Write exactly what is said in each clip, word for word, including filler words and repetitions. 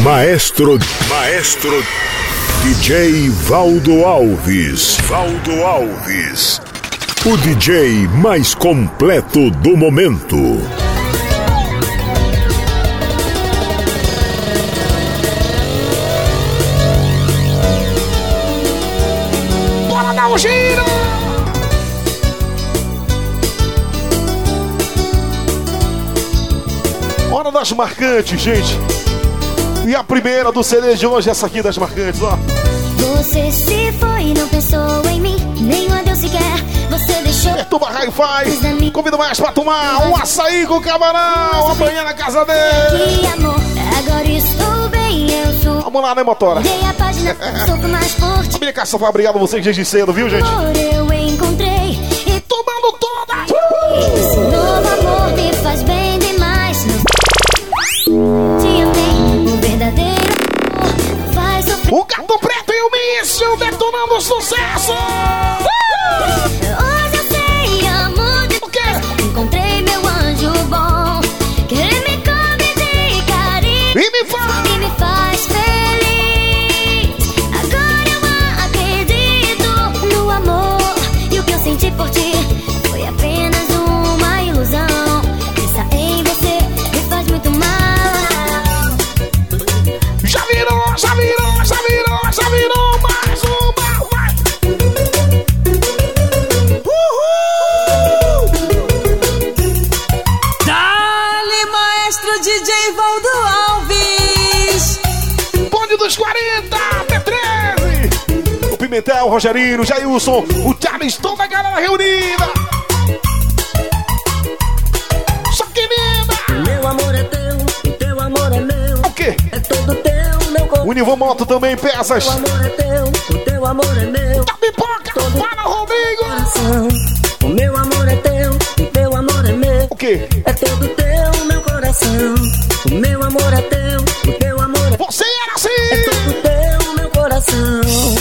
Maestro, Maestro D J Valdo Alves. Valdo Alves. O D J mais completo do momento. Bora dar um giro! Hora das marcantes, gente. E a primeira do C D de hoje, essa aqui das marcantes, ó. Você se foi e não pensou em mim, nem um adeus sequer. Você deixou. Perturba Hi-Fi. Convido mais pra tomar um açaí com camarão amanhã na casa dele. Que amor, agora estou bem, eu sou. Vamos lá, né, motora? Dei a página, sofro mais por ti. Família Caçafá, obrigado a vocês desde cedo, viu, gente? Amor, eu encontrei e tomando toda. Esse novo amor me faz bem demais. Te amei, o verdadeiro amor faz sofrer. O Gato Preto e o Míssil detonando sucesso. Hoje eu sei, amor de... O quê? Encontrei meu anjo bom, que me come de carinho E me faz. e me faz feliz. Agora eu acredito no amor, e o que eu senti por ti foi apenas uma ilusão. Pensar em você me faz muito mal. Já virou, já virou, já virou, já virou mais uma, vai! Uhul! Dale, maestro D J Valdo Alves. Bonde dos quarenta, P treze! O Pimentel, o Rogerinho, o Jailson, o Charles, toda a galera reunida! Só que linda! Meu amor é teu, o teu amor é meu. O quê? É todo teu, meu corpo. O Nivô Moto também, peças! O amor é teu, o teu amor é meu. Da pipoca, para Rodrigo! Coração. O meu amor é teu, o teu amor é meu. O quê? É todo teu, meu coração. O meu amor é teu, o teu amor é... Você era É assim! todo teu, meu coração.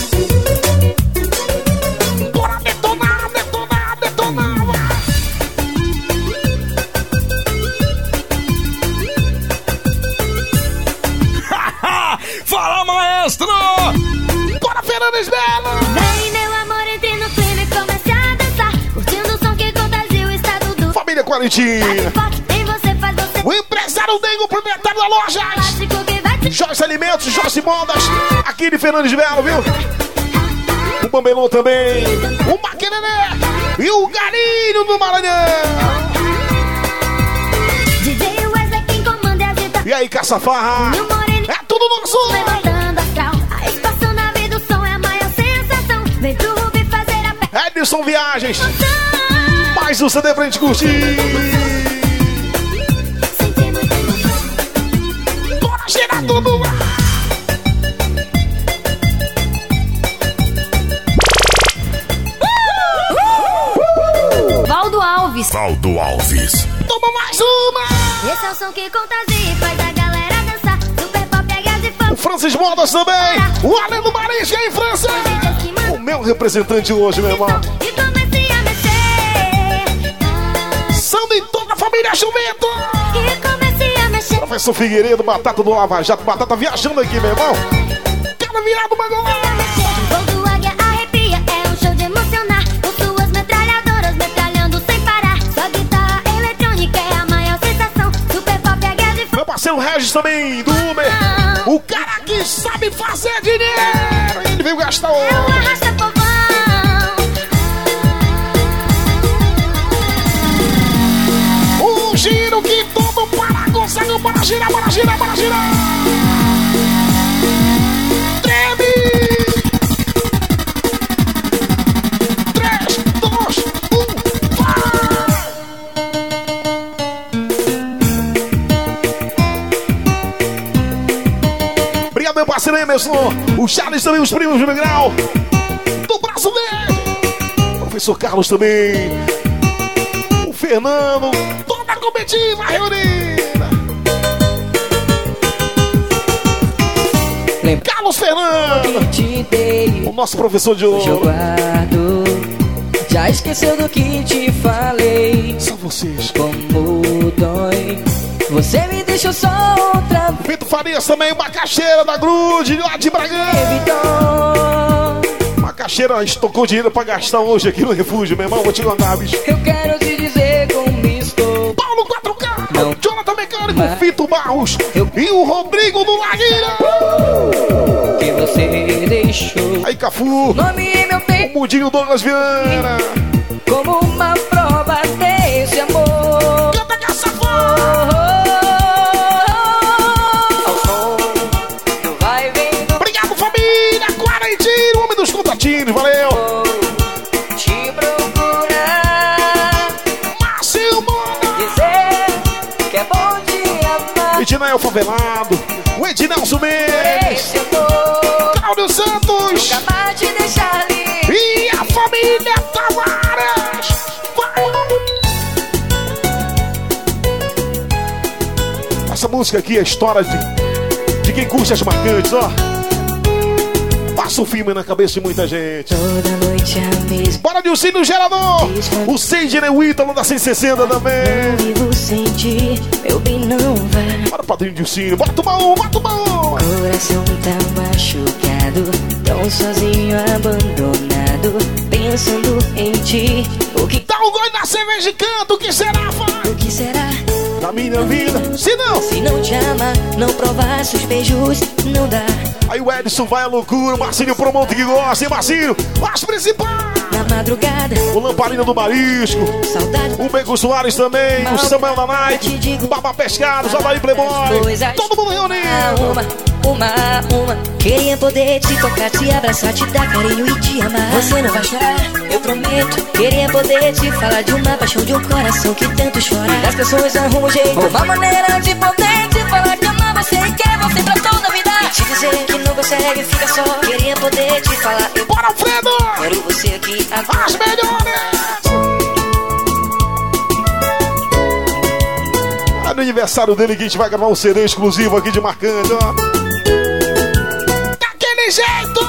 Bora detonar, detonar, detonar! vai! Fala, maestro! Bora, Fernandes Bela! Vem, meu amor, entre no clima e comece a dançar, curtindo o som que contagia o estado do... Família Quarentinha! Em você faz você... O empresário Dengo, proprietário da loja! Plástico que vai te... Joyce Alimentos, Joyce Modas, aqui de Fernandes Belo, viu? O Bambelon também, o Maquinené e o Galinho do Maranhão. D J Wesley quem comanda e agita. E aí, Caçafarra? E o Moreno É tudo nosso! levantando astral. A expansão da vida, o som é a maior sensação. Vem pro Rubi fazer a pé. Edson Viagens, mais um C D pra gente curtir. Sentir muita emoção. Bora girar tudo! Valdo Alves. Valdo Alves. Toma mais uma! Esse é o som que contagia e faz a galera dançar. Super pop, é gás e funk. O Francis Modas também, o Além do Marisco em França. O meu representante hoje, meu irmão. E comecei a mexer. Samba em toda a família Jumento. E comecei a mexer. Professor Figueiredo, Batata do Lava Jato, Batata viajando aqui, meu irmão. Cara virado, Magolá. Voo do águia arrepia, é um show de emocionar. Com suas metralhadoras metralhando sem parar. Só guitarra eletrônica é a maior sensação. Super pop, é gás e funk. Meu parceiro Regis também, do Uber. O cara que sabe fazer dinheiro. Ele veio gastar o... É o arrasta povão. Um giro que todo para consegue. Bora girar, bora girar, bora girar. Treme. Três, dois, um, vai. Obrigado, meu parceiro Emerson. O Charles também, os primos do Migral. Do braço dele. Professor Carlos também. O Fernando. Toda a comitiva reunida. Carlos Fernando. Te dei, O nosso professor de hoje eu ouro. guardo. Já esqueceu do que te falei. São vocês. Como dói Você me deixou só outra vez. Vitor Farias também, macaxeira da Grude, lá de Bragança. Macaxeira estocou dinheiro pra gastar hoje aqui no refúgio, meu irmão. Vou te contar, bicho. Eu quero te dizer como estou. Paulo quatro K, Não. Jonathan Mecânico, Mas... Fito Barros Eu... e o Rodrigo do Lagueira. Que você deixou. Aí, Cafu, Nome em meu o peito Mundinho Douglas Viana. como uma prova desse amor. Canta caça Oh, ao som do vai vendo. Obrigado, família. Quarentinho, homem dos contatinhos, valeu. Te procurar, Márcio Mona. dizer que é bom te amar. Edinael Favelado, o Edinelson Mendes, Esse amor Cláudio Santos capaz de deixar livre. e a família Tavares. Vai. Essa música aqui é a história de, de quem curte as marcantes, ó. Passa o filme na cabeça de muita gente. Toda noite a mesma. Bora, Dilcinho no gerador. O Sidney, o Ítalo da cento e sessenta também. Vivo sem ti, meu bem não vai. Bora, padrinho Dilcinho. Bota uma um, bota uma um. Coração tá machucado, tão sozinho, abandonado, pensando em ti. O que, Dá um gole na cerveja e canta. O que será, vai? o que será? Da minha vida. Se não. Se não te ama, não provar seus beijos, não dá. Aí o Edson vai à loucura. O Marcinho Promonte que gosta, hein, Marcinho? As principais. Na madrugada, O Lamparina do Marisco. saudade. O Bacon Soares também. O Samuel da Nike. O Baba Pescados. O Daí Playboy. Todo mundo reunido. Uma, uma, uma. Queria poder te tocar, te abraçar, te dar carinho e te amar. Você não vai chorar, eu prometo. Queria poder te falar de uma paixão, de um coração que tanto chora. As pessoas arrumam um jeito, uma maneira de poder te falar que ama você e quer você pra toda a vida. E te dizer que não consegue, fica só. Queria poder te falar, eu Bora, Alfredo. quero você aqui agora. As melhores. É no aniversário dele que a gente vai gravar um C D exclusivo aqui de Marcante, ó. Daquele jeito.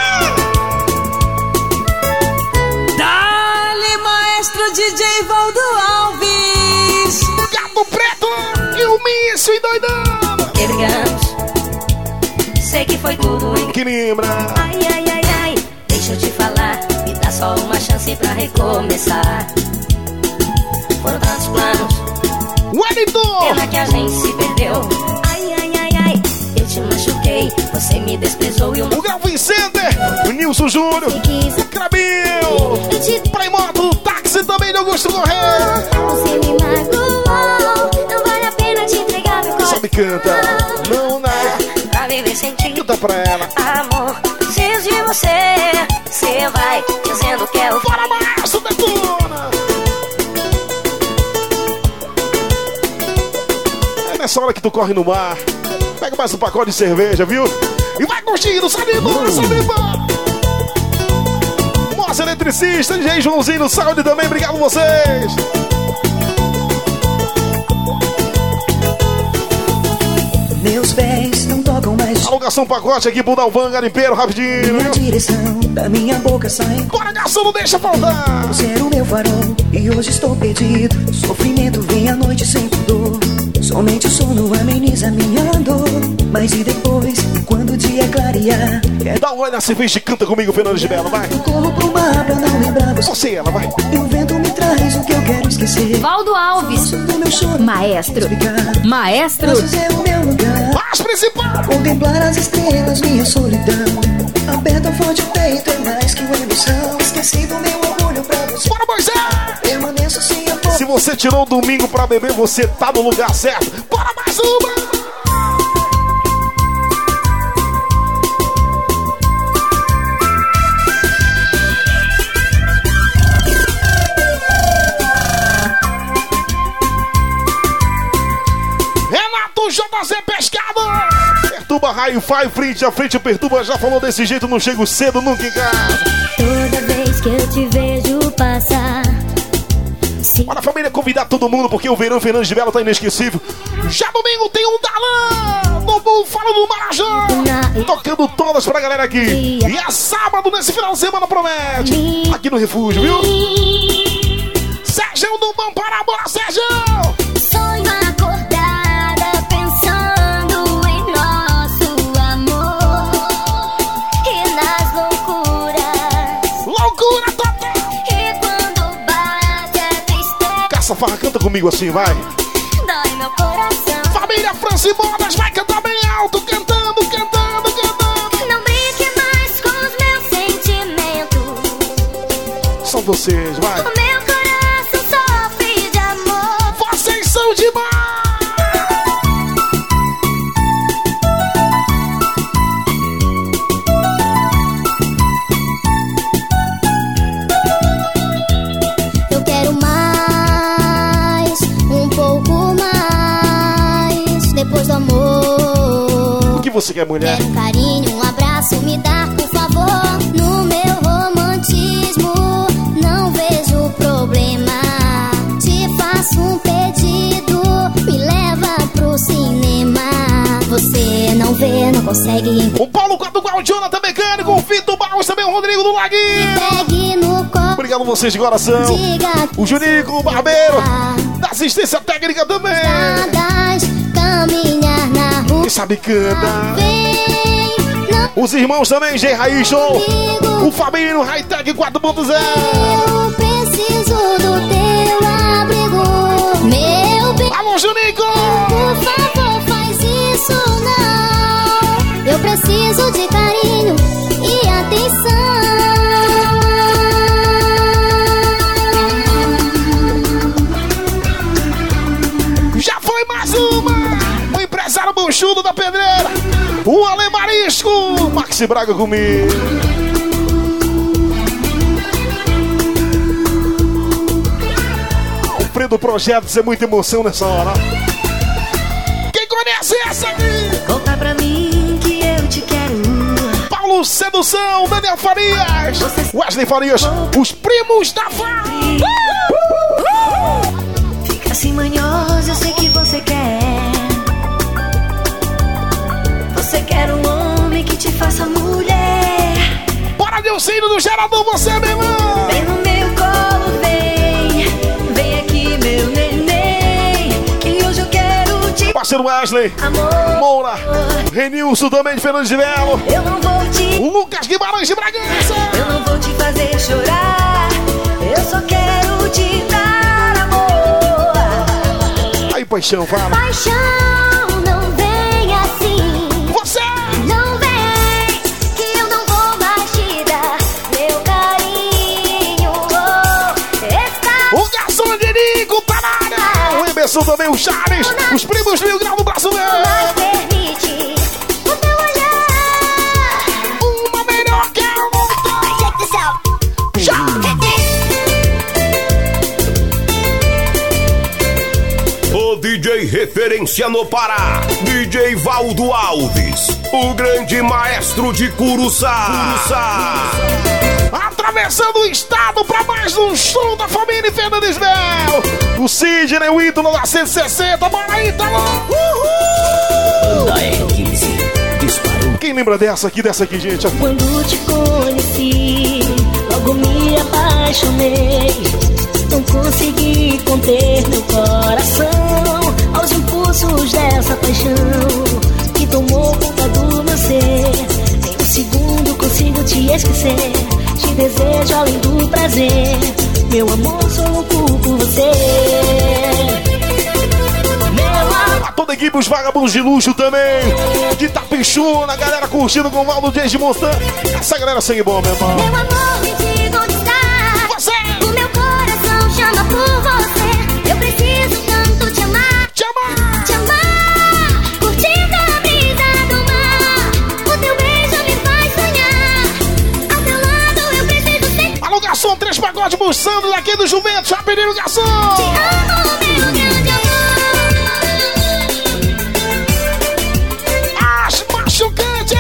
Dale, maestro D J Valdo Alves. Gato Preto e o Mício e doidão. E brigamos. Sei que foi tudo em... Que lembra? Ai, ai, ai, ai. Deixa eu te falar. Me dá só uma chance pra recomeçar. Foram tantos planos. Wellington. Pena que a gente se perdeu. Ai, ai, ai, ai. Eu te machuquei. Você me desprezou e eu O Galvin Center. O Nilson Júnior. quis. Crabinho. Eu te... Playmoto. Táxi também de Augusto Correia. Você me magoou. Não vale a pena te entregar meu Só coração. me canta. Não dá. Pra viver sem ti. Canta pra ela. Amor, preciso de você. Você vai dizendo que é o... Bora, Márcio Detona. É nessa hora que tu corre no mar. Pega mais um pacote de cerveja, viu? E vai curtindo, sabe embora, sabe embora. Nossa, eletricista, D J Joãozinho, saúde também, obrigado a vocês. Meus pés não tocam mais. Alugação pacote aqui pro Dalvan Garimpeiro, rapidinho. Na direção da minha boca sai. Bora, garçom, não deixa faltar. Você era o meu farol e hoje estou perdido. Sofrimento vem à noite sem pudor. Somente o sono ameniza minha dor. Mas e depois, quando o dia clarear, quero Dá um olho na cerveja e canta comigo, Fernando de Belo, vai. eu corro pro mar pra não lembrar você. Você e ela, vai. E o vento me traz o que eu quero esquecer. Valdo Alves, Do meu choro, maestro, explicar. maestro. Braços é o meu lugar. As principais. Contemplar as estrelas, minha solidão. Aperta forte o peito, é mais que uma emoção. Esqueci do meu orgulho pra você. Bora, Moisés. Permaneço sem a Se você tirou o domingo pra beber, você tá no lugar certo. Bora mais uma! Renato J Z Pescado! Perturba Raio Fai, frente a frente, Perturba já falou desse jeito, não chego cedo, nunca em casa. Toda vez que eu te vejo passar. Bora, família, convidar todo mundo, porque o verão Fernandes de Belo tá inesquecível. Já domingo tem um Dalã no Búfalo do Marajó, tocando todas pra galera aqui. E é sábado, nesse final de semana, promete. Aqui no Refúgio, viu? Sérgio do Bom para a bola, Sérgio! Sonho acordar Canta comigo assim, vai. Dói meu coração. Família Franci Modas vai cantar bem alto, cantando, cantando, cantando. Não brinque mais com os meus sentimentos. São vocês, vai. O meu coração sofre de amor. Vocês são demais. Eu quero mais, um pouco mais. Depois do amor, O que você quer, mulher? quero um carinho, um abraço, me dar, por favor. No meu romantismo, não vejo problema. Te faço um pedido, me leva pro cinema. Você não vê, não consegue entender. O Paulo Quadrugal, o Jonathan Mecânico, o Vitor Barros, também o Rodrigo do Laguinho. Pegue no colo, Obrigado a vocês de coração. diga O Junico, o Barbeiro, da assistência técnica também. dadas, caminhar na rua. Quem sabe canta. Vem, não Os irmãos também, G Raiz Show. comigo. O Fabinho, Hightech quatro ponto zero. Eu preciso do teu abrigo, meu bem. Alô, Junico. Por favor, faz isso não. Eu preciso de carinho e atenção. Já foi mais uma. O empresário Bonchudo da Pedreira. O Ale Marisco. Maxi Braga comigo. Alfredo Projeto, isso é muita emoção nessa hora. Quem conhece essa aqui? Conta pra mim que eu te quero. Paulo Sedução, Daniel Farias, Wesley Farias, os primos da Fá. Fica assim manhosa, eu sei que você quer. Você quer um homem que te faça mulher. Bora, Delcino do Gerador, você, meu irmão. Vem no meu colo, vem. Vem aqui, meu neném. Que hoje eu quero te Parceiro Wesley, amor. Moura, Renilson também de Fernando de Melo, Eu não vou te, o Lucas Guimarães de Bragança. eu não vou te fazer chorar. Eu só quero te dar amor. Aí, paixão, fala. Paixão, não vem assim. Você, Não vem, que eu não vou mais te dar meu carinho. Oh, está o garçom de Nico, tá na área. O Emerson também, o Charles, os primos Mil Grau do Braço mais Velho. permite o teu olhar. Uma melhor que a outra. Check this out. O D J referência no Pará, D J Valdo Alves, o grande maestro de Curuçá. Curuçá. Atravessando o estado pra mais um show da família Fernandes Mel. O Sidney, o ídolo da cento e sessenta. Bora aí, tá bom? Quem lembra dessa aqui, dessa aqui, gente? Quando te conheci, logo me apaixonei. Não consegui conter meu coração aos impulsos dessa paixão que tomou conta do meu ser. Em um segundo consigo te esquecer. Te desejo além do prazer. Meu amor, sou louco por você. Meu amor. A toda a equipe, os vagabundos de luxo também. De Tapichuna, a galera curtindo com o Valdo Dias de Montan. Essa galera sangue bom, meu irmão. Meu amor, me diga onde está. Você, O meu coração chama por você. Eu preciso tanto te amar. te amar. Te amar, curtindo a brisa do mar. O teu beijo me faz sonhar. Ao teu lado eu preciso ser. Alô, garçom, três pacotes buçando daqui do Juventus. Já pediram, garçom. Te amo, meu grande amor. As machucantes.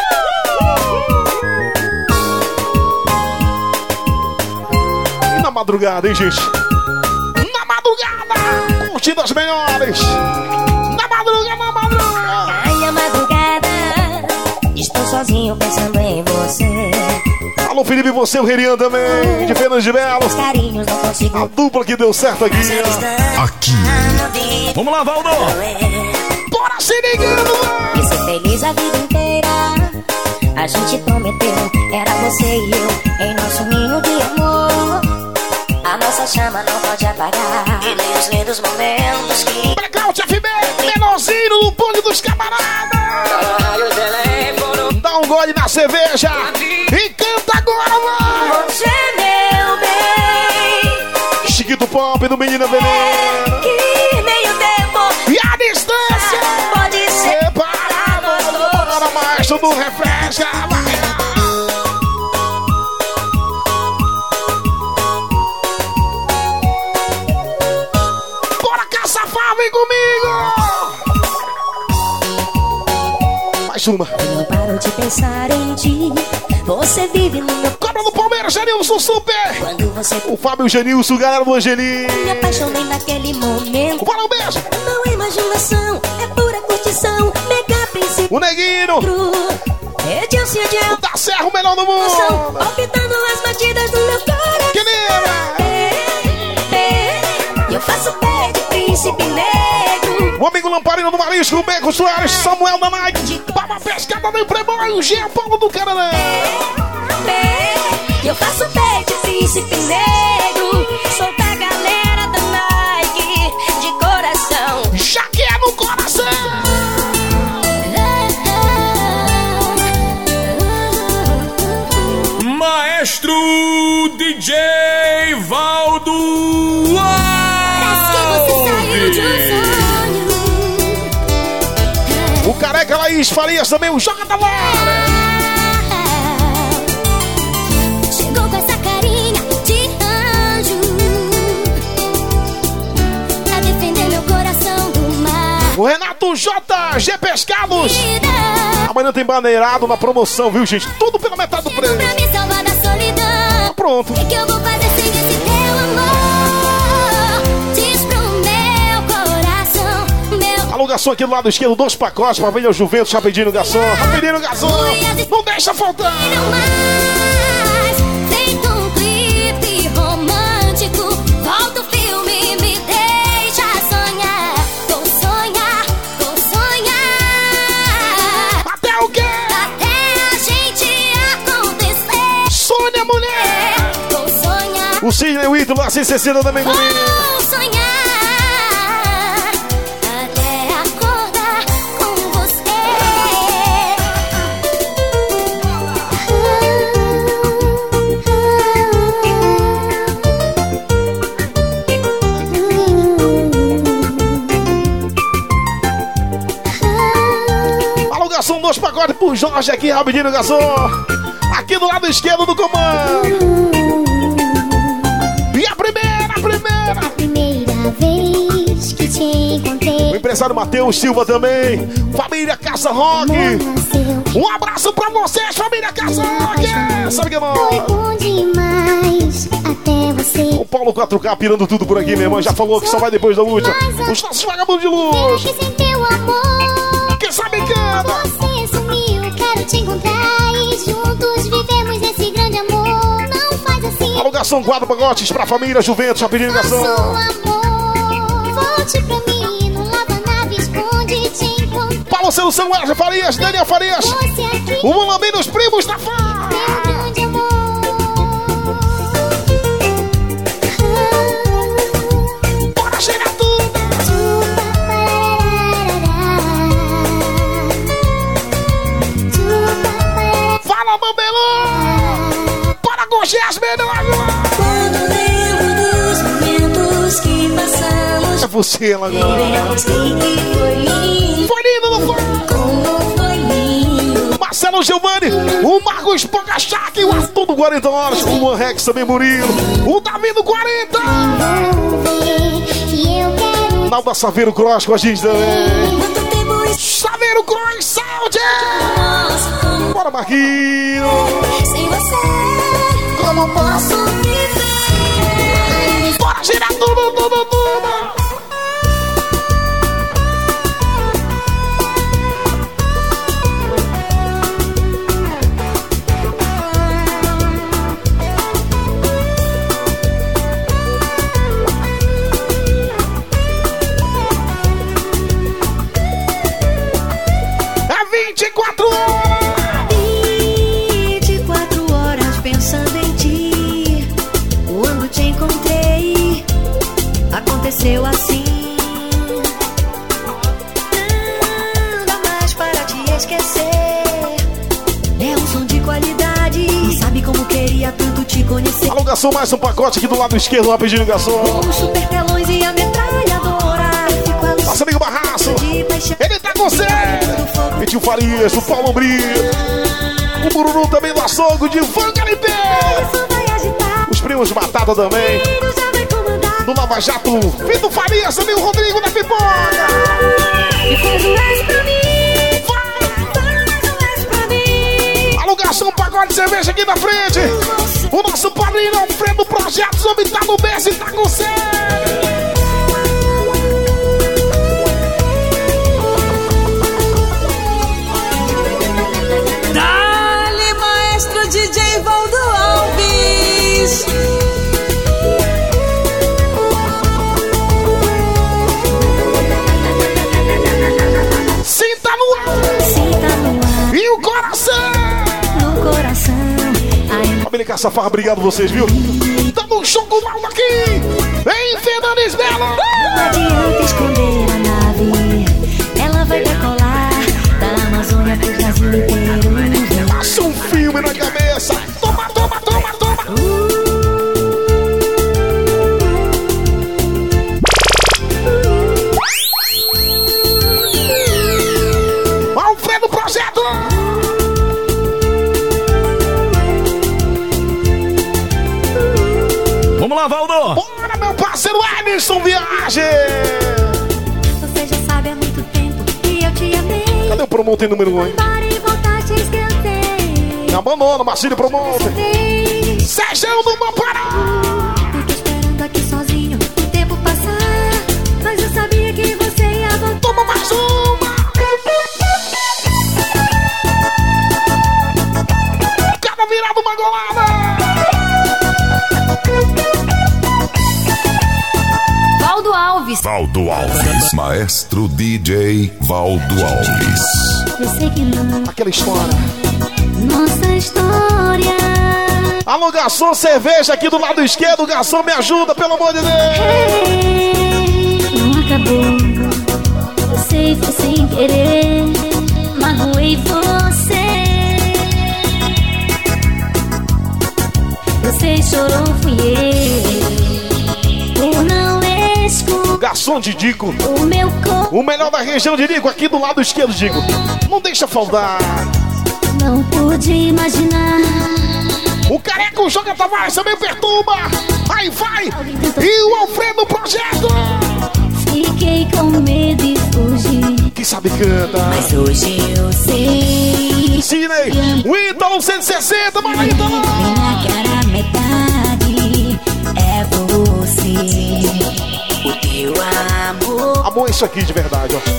E na madrugada, hein, gente? Na madrugada, curtindo as melhores. Na madrugada, na madrugada. Ai, a madrugada, estou sozinho pensando em você. Alô, Felipe, você, o Rerian também, de Fernandes de Melo. Os carinhos não consigo. A dupla que deu certo aqui. Aqui. Vamos lá, Valdo. Bora se ligando. E ser feliz a vida inteira. A gente prometeu, era você e eu, em nosso ninho de amor. A nossa chama não pode apagar. E nem os lindos momentos que... Blackout F B, menorzinho no bonde dos camaradas. Dá um gole na cerveja e canta agora, mano. Você, meu bem, Chiquito Pop do Menina Veneno. que meio tempo E a distância pode ser separada. Bora mais, tudo refresca. Vai. Bora, Caçafá, vem comigo. Mais uma. Não paro de pensar em ti. Você vive no meu... Cobra do Palmeiras, Genilson Super. Quando você... O Fábio Genilson, galera do Angelim. Me apaixonei naquele momento. Bora, um beijo. Não é imaginação, é pura curtição. Mega princípio. O Neguinho. Edilson, Edilson. Da Serra, o melhor do mundo. Palpitando as batidas do meu coração. Que lembra? Eu faço pé de príncipe negro. O amigo Lamparino do Marisco, o Beco Soares, Samuel da Nike, Baba Pescada do Playboy, o Jean Paulo do Caranã. Eu faço pé de príncipe negro. Sou da galera da Nike, de coração. Já que é no coração. Maestro D J Valdo Alves. O Careca Laís Farias também, o Joga da Bola. Chegou com essa carinha de anjo a defender meu coração do mar. O Renato J G Pescados. Amanhã tem baneirado na promoção, viu, gente? Tudo pela metade do preço. Pra me salvar da solidão. Pronto. O que eu vou fazer sem esse teu amor? Diz pro meu coração, meu... Alô, garçom, aqui do lado esquerdo, dois pacotes pra vender o Juventus, rapidinho, garçom. Rapidinho, garçom. Não deixa faltar. mais. Feito um clipe romântico. Volta o filme, me deixa sonhar. Vou sonhar, vou sonhar. Até o quê? Até a gente acontecer. Sônia, mulher. Vou sonhar, O Sidney Whittle, assim, Cecília também comigo. vou sonhar. Até acordar com você. Alô, garçom, dois pacotes pro Jorge aqui, rapidinho, garçom. Aqui do lado esquerdo do comando. E a primeira, a primeira. A primeira vez que te encontrei, O empresário Matheus Silva também. Família Caça Rock. nasceu. Um abraço pra vocês, família Caça Rock. Sabe que Foi não? bom demais até você. O Paulo quatro K pirando tudo por aqui, minha irmã. Já falou que só vai depois da última. Os nossos vagabundos de luz. Que sem teu amor Quem sabe canta. você sumiu. Quero te encontrar e juntos vivemos esse grande amor. Não faz assim, Alô, garçom, quatro pacotes pra família Juventus, rapidinho, nosso garçom. amor. Volte pra mim, no lava-nave esconde te encontrar. Paulo Celo Samuel Farias, Daniel Farias. Você aqui, O Mulambim dos primos da fã. meu grande amor. Bora chegar tudo. Fala, Bambelô. Bora curtir as melhores. Quando lembro dos momentos que passamos, É você, Lagoa. lembramos que foi lindo, Foi lindo, não foi? como foi lindo. Marcelo Giovanni, o Marcos Pogachak, o Arthur do quarenta horas, o Luan Rex também, Murilo, o Davi do quarenta. Que eu quero Nalda Saveiro Cross com a gente também. Quanto tempo Saveiro Cross, saúde! nosso como Bora, Marquinhos. sem você, como posso viver? Bora girar tudo, tudo, tudo. É vinte e quatro horas. vinte e quatro horas pensando em ti. Quando te encontrei, esquecer. É um som de qualidade. Não sabe como queria tanto te conhecer. Alô, garçom, mais um pacote aqui do lado esquerdo, rapidinho, garçom. Com os super telões e a metralhadora. Nosso amigo Barraço, ele tá com você. E tio Farias, o Paulo Brito, o Bururu também do açougue de Vangalipé. Os primos Batata também. Do Lava Jato, Vitor Farias, também o Rodrigo da Pipoca. E faz um S pra mim. Alugação, pagode de cerveja aqui na frente. O nosso padrinho Alfredo Projetos, homem tá no berço e tá com você. Dale, maestro D J Valdo Alves. Sinta no ar. Sinta no ar. E o coração. No coração. Ai, Família Caçafarra, obrigado vocês, viu? Dando um show com o Valdo aqui. Em Fernandes Belo. não adianta esconder a nave. Ela vai decolar da Amazônia pro Brasil inteiro. Passa um filme na cabeça. Toma, toma, toma, toma. Alfredo Projeto. Vamos lá, Valdo! Bora, meu parceiro Emerson Viagem. Você já sabe há muito tempo que eu te amei. Cadê o promotor número um, hein? Para e voltar, te esquecer. Me abandona, Marcílio Promoter. Vez. Sérgio do Mampará. Fiquei esperando aqui sozinho o tempo passar. Mas eu sabia que você ia voltar. Toma mais uma. Cada virada uma golada. Valdo Alves. Valdo Alves, maestro D J Valdo Alves. Eu sei que não. Aquela história. Nossa história. Alô, garçom, cerveja aqui do lado esquerdo. Garçom, me ajuda, pelo amor de Deus. Ei, não acabou. Eu sei, foi sem querer. Magoei você. Você chorou, fui eu. Por não escutar Garçom de Dico. o meu corpo. O melhor da região de Dico, aqui do lado esquerdo, Dico. Não deixa faltar. Não pude imaginar. O Careca, o Joga Tavares também perturba. Aí vai. E o Alfredo Projeto. Fiquei com medo e fugi. Quem sabe canta. Mas hoje eu sei. Sidney, o Ítalo cento e sessenta, mas Ítalo. Minha cara metade é você. O teu amor. Amor, é isso aqui de verdade, ó.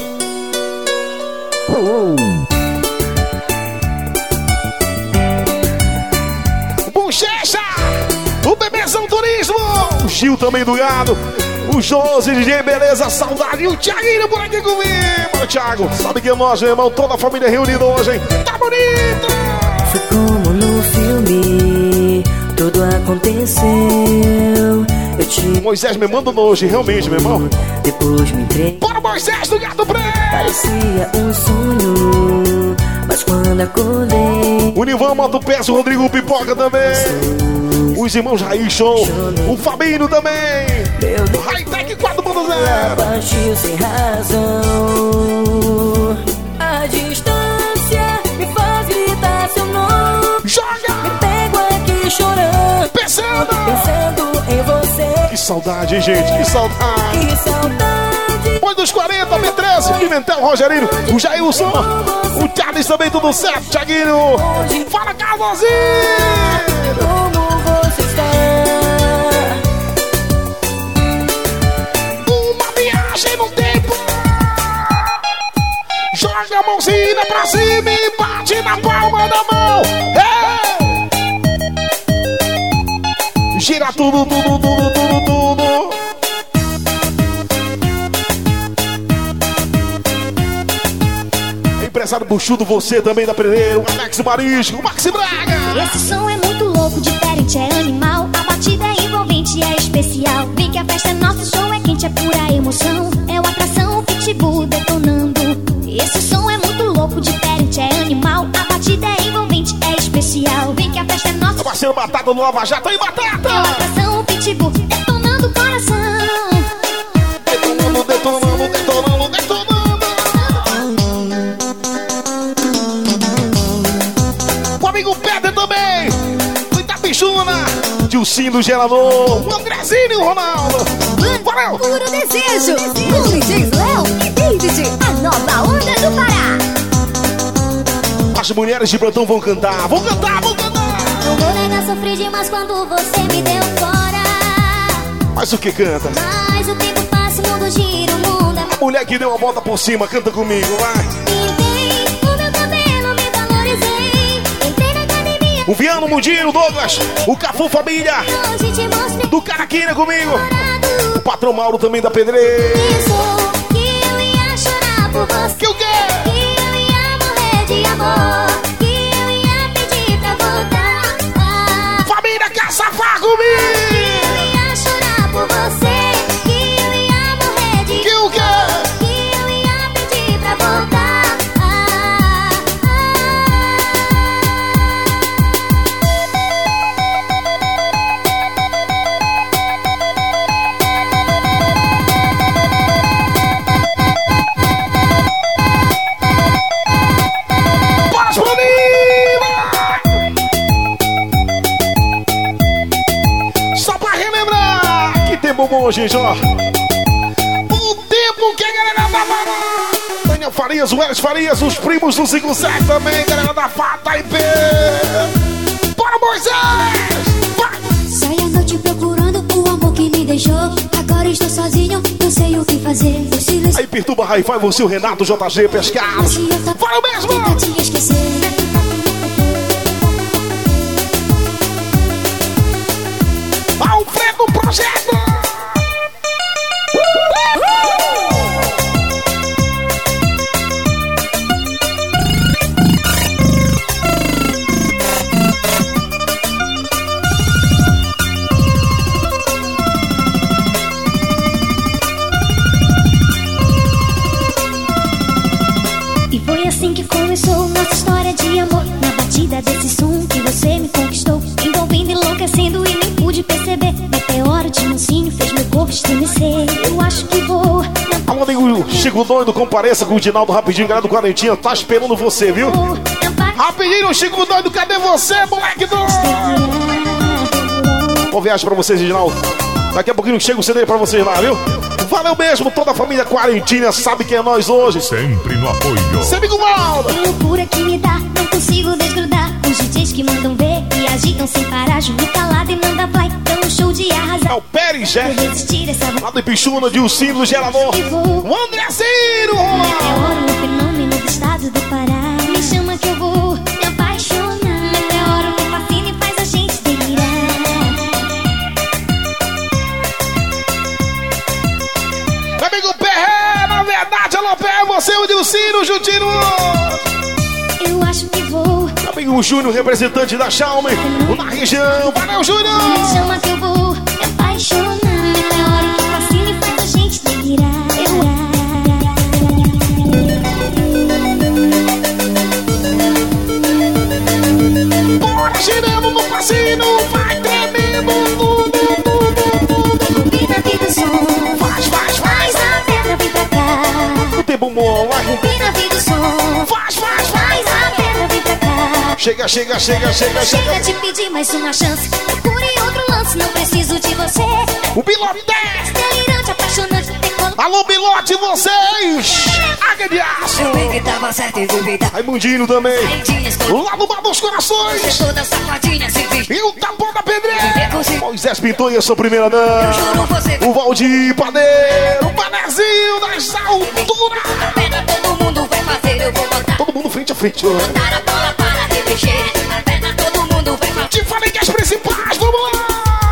Bochecha, o Bebezão Turismo, o Gil também do Gado, o Josi, D J Beleza, saudade, e o Thiaguinho por aqui comigo, meu Thiago. Sabe que é nós, meu irmão, toda a família reunida hoje, hein? Tá bonito! Foi como no filme, tudo aconteceu. Eu te Moisés me manda hoje, realmente, meu irmão. depois me entreguei. Bora, Moisés do Gato Preto! Parecia um sonho, mas quando acordei, O Nivan Moto Peço, o Rodrigo Pipoca também. Os irmãos Raiz Show, o Fabinho também. meu Deus, Hightech quatro ponto zero. partiu sem razão. A distância me faz gritar seu nome. Joga! Me pego aqui chorando, Pensando! pensando em você. Que saudade, hein, gente? Que saudade! Que saudade. Depois dos quarenta, B treze, Pimentel, Rogerinho, o Jailson, o Charles também, tudo certo, Thiaguinho. Fala, Carlosinho! Como você está? Uma viagem no tempo. Joga a mãozinha pra cima e bate na palma da mão. Hey! Gira tudo, tudo, tudo, tudo, tudo. Empresário Buchudo, você também da Pereira, o Alex Marisco, o Maxi Braga. Esse som é muito louco, diferente, é animal. A batida é envolvente, é especial. Vem que a festa é nossa, o show é quente, é pura emoção. É o atração, o pitbull detonando. Esse som é muito louco, diferente, especial. Vem que a festa é nossa. Parceiro Batata do Nova Jato aí, Batata! É uma atração, o pitbull detonando o coração. Detonando, detonando, detonando, detonando. O amigo Pedro também. Muita bichuna. Dilcinho do Gerador. O Andrezinho e o Ronaldo. Valeu! Puro desejo. Com D Js Léo e David. A nova onda do Pará. As mulheres de plantão vão cantar. Vão cantar, vão cantar. Não vou negar, sofri demais quando você me deu fora. Mas o que canta? Mas o tempo passa, o mundo gira, o mundo é... A mulher que deu uma volta por cima, canta comigo, vai. Pintei o meu cabelo, me valorizei. Entrei na academia. O Viano, o Mundinho, o Douglas, o Cafu Família, Hoje te mostrei do Caraquina comigo. namorado. O patrão Mauro também da Pedreira. Pensou que eu ia chorar por você. Que o quê? Que eu ia morrer de amor. Que eu ia pedir pra voltar. Família Caçafá Que comigo. eu ia chorar por você. Que eu ia morrer de Que o quê? Que eu ia pedir pra voltar. Bora pra mim! Só pra relembrar que tempo bom, gente, ó. O tempo que a galera tava lá. Daniel Farias, o Elis Farias, os primos do cinco sete também, galera da Fata I P. Bora, Moisés! Vai! Saí a noite procurando o amor que me deixou. Agora estou sozinho, não sei o que fazer. O silêncio Aí perturba Hi-Fi, você, o Renato, J G, Pescado. Fala mesmo! tenta te esquecer. Alfredo Projeto! E foi assim que começou nossa história de amor. Na batida desse som que você me conquistou, envolvendo, enlouquecendo e nem pude perceber. Meteoro de mansinho fez meu corpo estremecer. Eu acho que vou não Alô, amigo Chico Doido, compareça com o Dinaldo rapidinho, galera do Quarentinha, tá esperando você, viu? vou não vai Rapidinho, Chico Doido, cadê você, moleque do... Boa viagem pra vocês, Dinaldo. Daqui a pouquinho chega o C D pra vocês lá, viu? Valeu mesmo, toda a família Quarentinha sabe quem é nós hoje. Sempre no apoio. Seu amigo Maldo. Que loucura que me dá, não consigo desgrudar. Os D Js que mandam ver e agitam sem parar. Júlio calado e manda fly, dão um show de arrasar. É o Pérez, é? Vou resistir essa vontade. Lá do Pichuna, Dilcinho do Gerador. E vou O Andrezinho, Rolando. Meteoro, um fenômeno do estado do Pará. Me chama que eu vou me apaixonar. Meteoro me fascina e faz a gente delirar. Meu amigo Perré, na verdade, alô Perré, você, o Dilcinho, o Juntinho. Eu acho que vou. Meu amigo Júnior, representante da Xiaomi, o na região. Valeu, Júnior. Me chama que eu vou me apaixonar. Meteoro que fascina e faz a gente delirar. Bora girando no passinho, vai tremendo. Combina vida o som. Faz, faz, faz. Faz a pedra vir pra cá. O tempo bom, vai. Combina vida o som. Faz, faz, faz. Faz a pedra vir pra cá. Chega, chega, chega, chega, Chega chega. de pedir mais uma chance. Procure outro lance, não preciso de você. O Bilote. Delirante, apaixonante, decolante. Alô, Bilote, vocês. Águia de aço. Eu vi que tava certo e duvidar. Raimundinho também. Quentinhas com Lá no bar dos corações. toda safadinha se vestir. E o tapão da pedreira. Eu consigo. Moisés Pintor e a sua primeira Eu dama. juro você. O Valdir Padeiro. O Panezinho das alturas. A pedra todo mundo vai fazer, eu vou botar. Todo mundo frente a frente. ó. Botar a bola para remexer. A pedra todo mundo vai fazer. Te falei que as principais, vamos lá.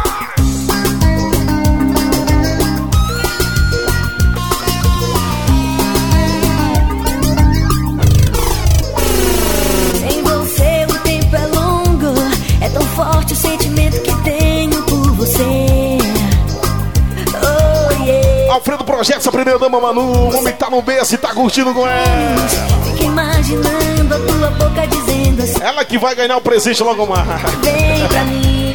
Sem você o tempo é longo. É tão forte o sentimento que tenho por você. Oh yeah. Alfredo projeto, essa primeira dama Manu. O homem tá no berço e tá curtindo com ela. Fica imaginando a tua boca dizendo assim: Ela que vai ganhar o presente logo mais. vem pra mim.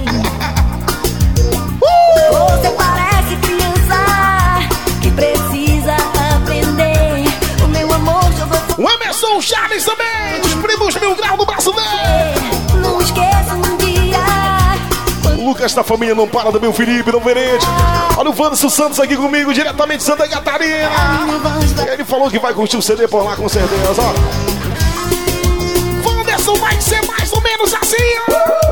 Você parece criança que precisa aprender. O meu amor jogou. O Emerson Charles também. Os primos mil grau do braço dele. Não esqueça um dia. O Lucas da família não para também, o Felipe, não Verente. Olha o Wanderson Santos aqui comigo, diretamente de Santa Catarina. Ele falou que vai curtir o C D por lá, com certeza, ó. Wanderson vai ser mais ou menos assim, ó.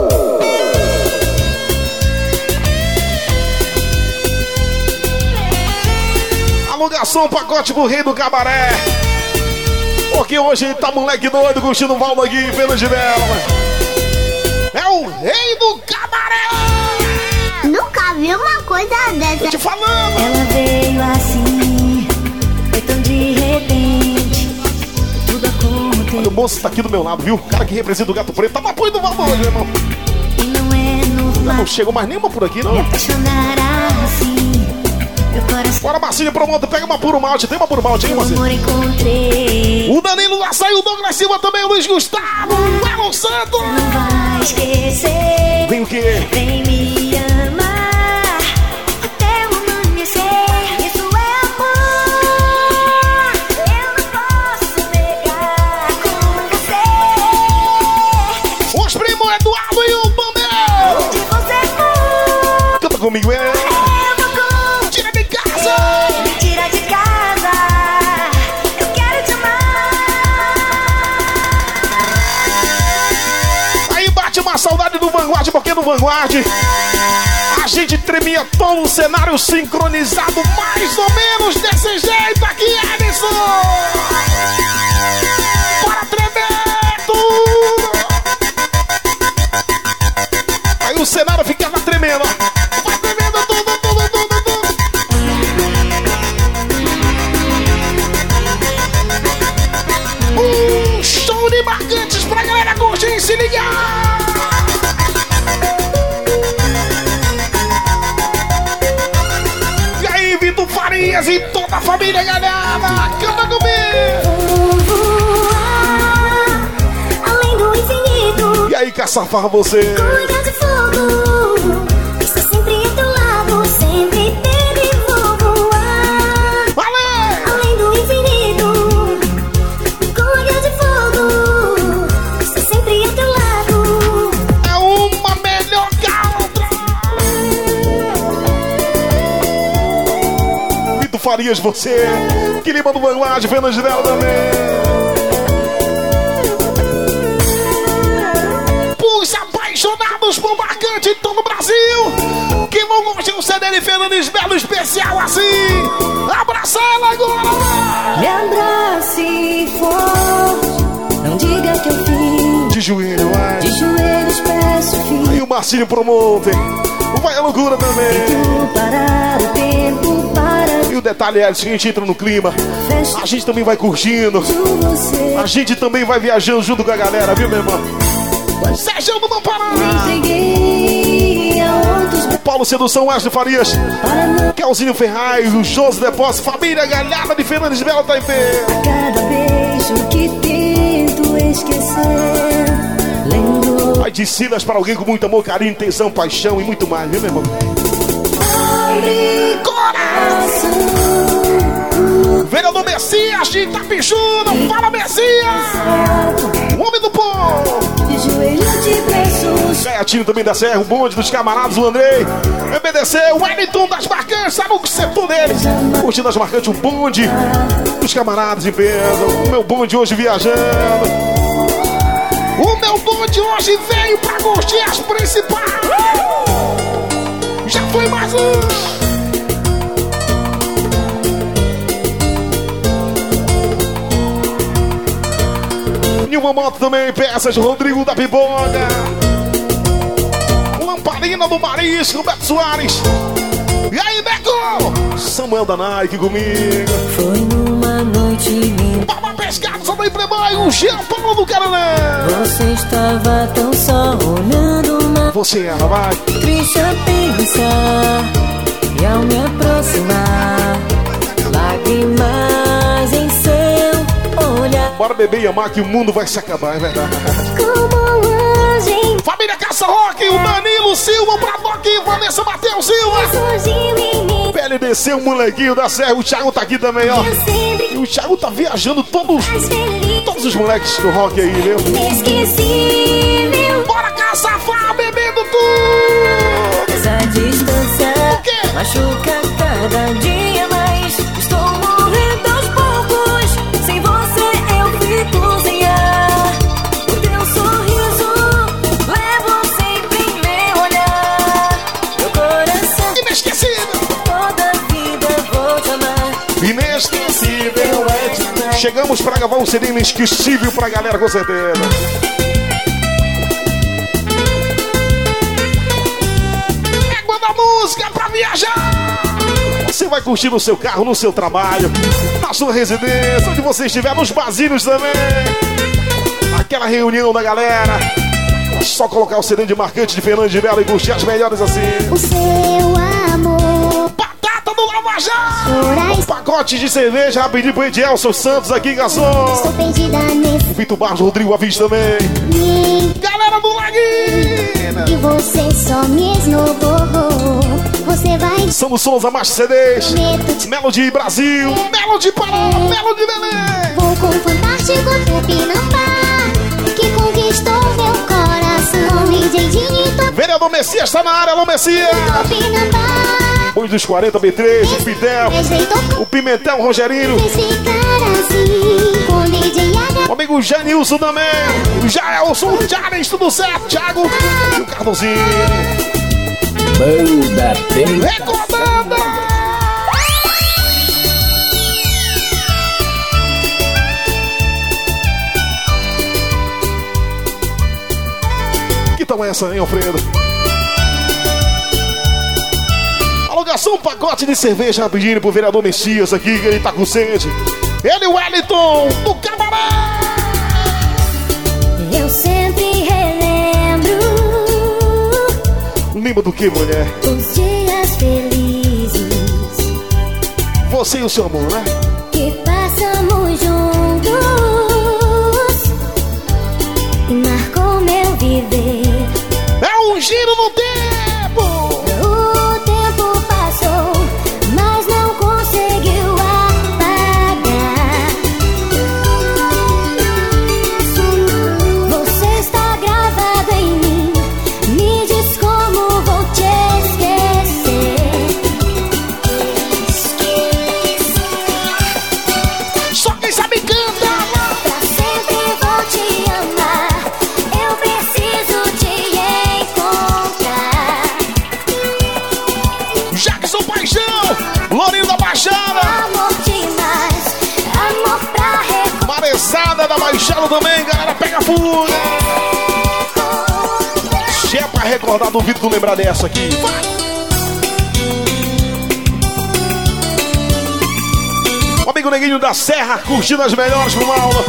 Alugação, pacote pro rei do cabaré. Porque hoje ele tá moleque doido, curtindo o Valdo aqui em Fena de Bela. É o rei do cabaré. Nunca vi uma coisa dessa. Tô te falando. Ela veio assim, foi tão de repente. Tudo aconteceu. Olha, o moço tá aqui do meu lado, viu? O cara que representa o Gato Preto tá no apoio do Valdo hoje, meu irmão. E não é normal. Não chegou mais nenhuma por aqui, Me não. apaixonar assim. Meu coração. Bora, Marcinho, promotor, pega uma puro malte. Tem uma puro malte aí, Meu Marcinho? amor encontrei. O Danilo Laçai, o Douglas Silva também, o Luiz Gustavo, o Elon Santos. Não vai esquecer. Vem o quê? Vem me amar até o amanhecer. Isso é amor. Eu não posso negar com você. Os primos Eduardo e o Bambel. Onde você for, Canta comigo, é? eu vou com. Tira de casa. Me tira de casa. Eu quero te amar. Aí bate uma saudade do Vanguard, porque no Vanguard a gente tremia todo o cenário sincronizado, mais ou menos desse jeito aqui, Edson. Bora tremer tudo. Aí o cenário ficava tremendo, ó. Vai tremendo tudo, tudo, tudo, tudo. Um show de marcantes pra galera curtir e se ligar. E aí, Vitor Farias e toda a família, galera, canta comigo. Vou voar além do infinito. E aí, Caçafarra, você? Olhar de fogo. Estou sempre ao teu lado. Sempre teve vou voar Valeu! além do infinito. Olhar de fogo. Estou sempre ao teu lado. É uma melhor que a outra. Vitor Farias, você. Que lima do Vanguard, Fernandes dela também. Os apaixonados por marcante em todo o Brasil, que vão curtir um C D de Fernandes Belo especial assim. Abraça ela agora. Me abrace forte. Não diga que eu fiz. De joelho, vai. De joelhos peço fim. Aí o Marcinho Promoter. O Vai a Loucura também. Tento parar o tempo para E o detalhe é, a gente entra no clima. fechar A gente também vai curtindo. você. A gente também vai viajando junto com a galera, viu, meu irmão? Sérgio do Não Parar. Entreguei a outros Paulo Sedução, Ashley Farias, para não. Kelzinho Ferraz, o José Depósito, família galhada de Fernandes Belo tá em pé. Cada beijo que tento esquecer, lembro. Vai de Silas para alguém com muito amor, carinho, intenção, paixão e muito mais, viu, meu irmão? Abre coração. Vereador Messias de Itapichuda, fala Messias! O homem do povo! De joelho te peço. Gaiatinho também da Serra, o bonde dos camaradas, o Andrei, M B D C, o Wellington das Marcantes, sabe o setor deles? Curtindo as Marcantes, o bonde dos camaradas em peso, o meu bonde hoje viajando. O meu bonde hoje veio pra curtir as principais. Já foi mais um. Nilma Moto também, peças, Rodrigo da Pipoca. Lamparina do Marisco, Beto Soares. E aí, Beco? Samuel da Nike comigo. Foi numa noite linda. Palma Pescado, só daí Playboy, o Jean Paulo do Caranã. Você estava tão só olhando uma Você, ela vai. triste a pensar. E ao me aproximar, lágrimas em seu olhar. Bora beber e amar que o mundo vai se acabar, é verdade. Como anjo Família Caça Rock, o Danilo Silva, o Bradock, Vanessa Matheus Silva. surgiu em mim. P L D C, o molequinho da Serra, o Thiago tá aqui também, ó. Eu sempre E o Thiago tá viajando todos, mais feliz. todos os moleques do rock aí, viu? Inesquecível. Bora caçafar, bebendo tudo! Essa distância O quê? machuca cada dia mais. Estou morrendo aos poucos. Sem você eu fico sem ar. O teu sorriso levo sempre em meu olhar. Meu coração Inesquecível! toda a vida vou te amar. Inesquecível é demais. Chegamos pra gravar um C D inesquecível pra galera, com certeza. Égua da música pra viajar! Você vai curtir no seu carro, no seu trabalho, na sua residência, onde você estiver, nos barzinhos também. Aquela reunião da galera. É só colocar o C D de marcante de Fernando de Mello e curtir as melhores assim. O seu amor. Batata do Lava Jato! Chorar, Um pacote de cerveja rapidinho pro Edielson Santos aqui, garçom. estou perdida nesse Vitor Barros, Rodrigo Avis também. mim. Galera do Laguina! E você só me esnobou. Você vai Samos Souza, mais C Ds. medo. Melody Brasil, Melody Pará, Melody Belém. Vou com o fantástico Tupinambá, que conquistou meu coração. D J Dinho, Vereador Messias tá na área, alô Messias. Tupinambá. Depois dos quarenta, B três, o Pitel, o Pimentel, o Rogerinho. Fez ficar assim com D J H. O amigo Janilson também. O Jaelson, o Jarens, tudo certo, Thiago. E o Cardozinho. Banda Tem. Recordando! Que tal essa, hein, Alfredo? Alugação, um pacote de cerveja rapidinho pro vereador Messias aqui, que ele tá com sede. Ele, o Wellington, do Cabaré! Eu sempre relembro Lembra do que, mulher? os dias felizes Você e o seu amor, né? que passamos juntos e marcou meu viver. É um giro no tempo! O tempo passou, mas não conseguiu apagar. Você está gravado em mim. Me diz como vou te esquecer. Só quem sabe canta! Pra sempre vou te amar. Eu preciso te encontrar. Jackson Paixão! Lourinho da Baixada! Amor demais, amor pra recordar. Marezada da Baixada também, galera, pega fuga! Se é pra recordar, duvido tu lembrar dessa aqui. O amigo Neguinho da Serra, curtindo as melhores pro aula.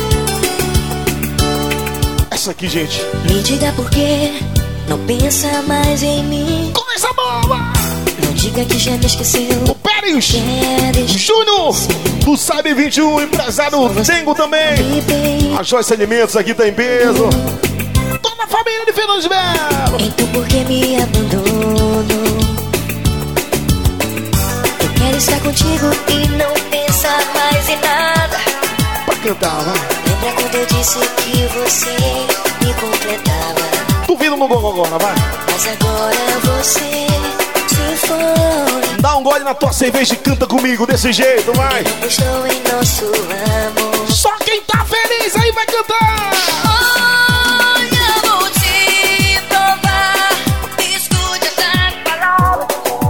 Essa aqui, gente. Me diga por que não pensa mais em mim. Começa boa! Não diga que já me esqueceu. O Pérez! Quer deixar Júnior! Do Sabe vinte e um, empresário Tengo também. me bem. A Joyce Alimentos aqui tá em peso. Toda a família de Fernando de Mello. Então por que me abandonou? Eu quero estar contigo e não pensar mais em nada. Pra cantar, vai. Lembra quando eu disse que você me completava? Duvido no gol agora, vai. Mas agora você se foi. Dá um gole na tua cerveja e canta comigo desse jeito, vai. Não estou em nosso amor. Só quem tá feliz aí vai cantar. Olha, vou te provar. Escute essa palavra.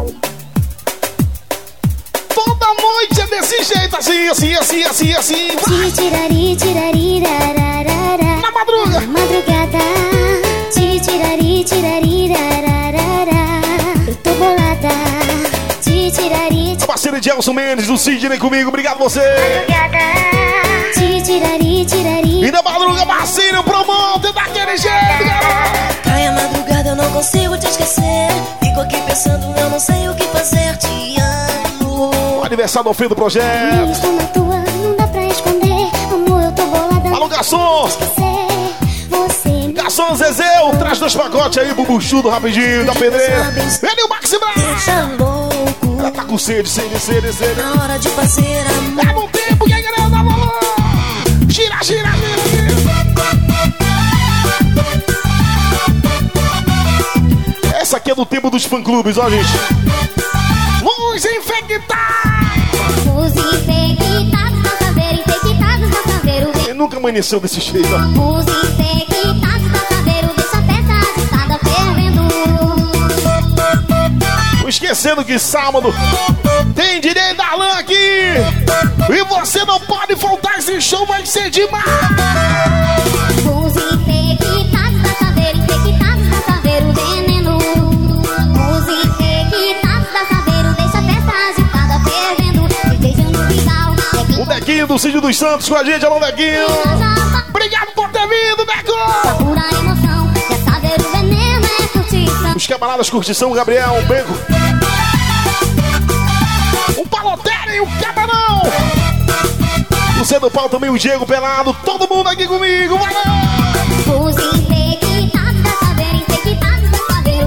Toda noite é desse jeito, assim, assim, assim, assim, assim. Vai. Te tirari, tirari, rararara. Na madruga. Na madrugada. Te tirari, tirari, rararara. Eu tô bolada. Te tirari, Parceiro de Elson Mendes, do Sidney comigo, obrigado você. madrugada. Te tirari, tirari. E na madruga, parceiro, promote daquele jeito, galera. Cai a madrugada, eu não consigo te esquecer. Fico aqui pensando, eu não sei o que fazer. dizer te amo. Aniversário do fim do projeto. Eu estou na tua, não dá pra esconder. Amor, eu tô bolada. Alô, garçom! Você Garçom Zezé, traz dois pacotes aí, bubuchudo, rapidinho, da pedreira. Ele e o Maxi Braz. Deixa louco. Ela tá com sede, sede, sede, sede. Na hora de fazer amor. Leva um tempo que a galera dá valor. Gira, gira, gira, gira. Essa aqui é do tempo dos fã-clubes, ó, gente. Luz infectada. Os infectados da caveira, infectados da caveira. Ele nunca amanheceu desse jeito, ó. Os infectados da caveira, deixa a festa agitada fervendo. Tô esquecendo que sábado tem direito da Alan aqui. E você não pode faltar, esse show vai ser demais. Os infectados da caveira, infectados da caveira, o veneno. Os infectados da caveira, deixa a festa agitada fervendo. Beijando Vidal, O Dequinho do Cid dos Santos com a gente, alô Dequinho. Obrigado por ter vindo, Deco. pura emoção, quer saber o veneno é curtição. Os camaradas Curtição, o Gabriel, o Beco. O Palotério e o Camarão. O Zé do Pau também, o Diego Pelado. Todo mundo aqui comigo, valeu. Os infectados da caveira, infectados da caveira.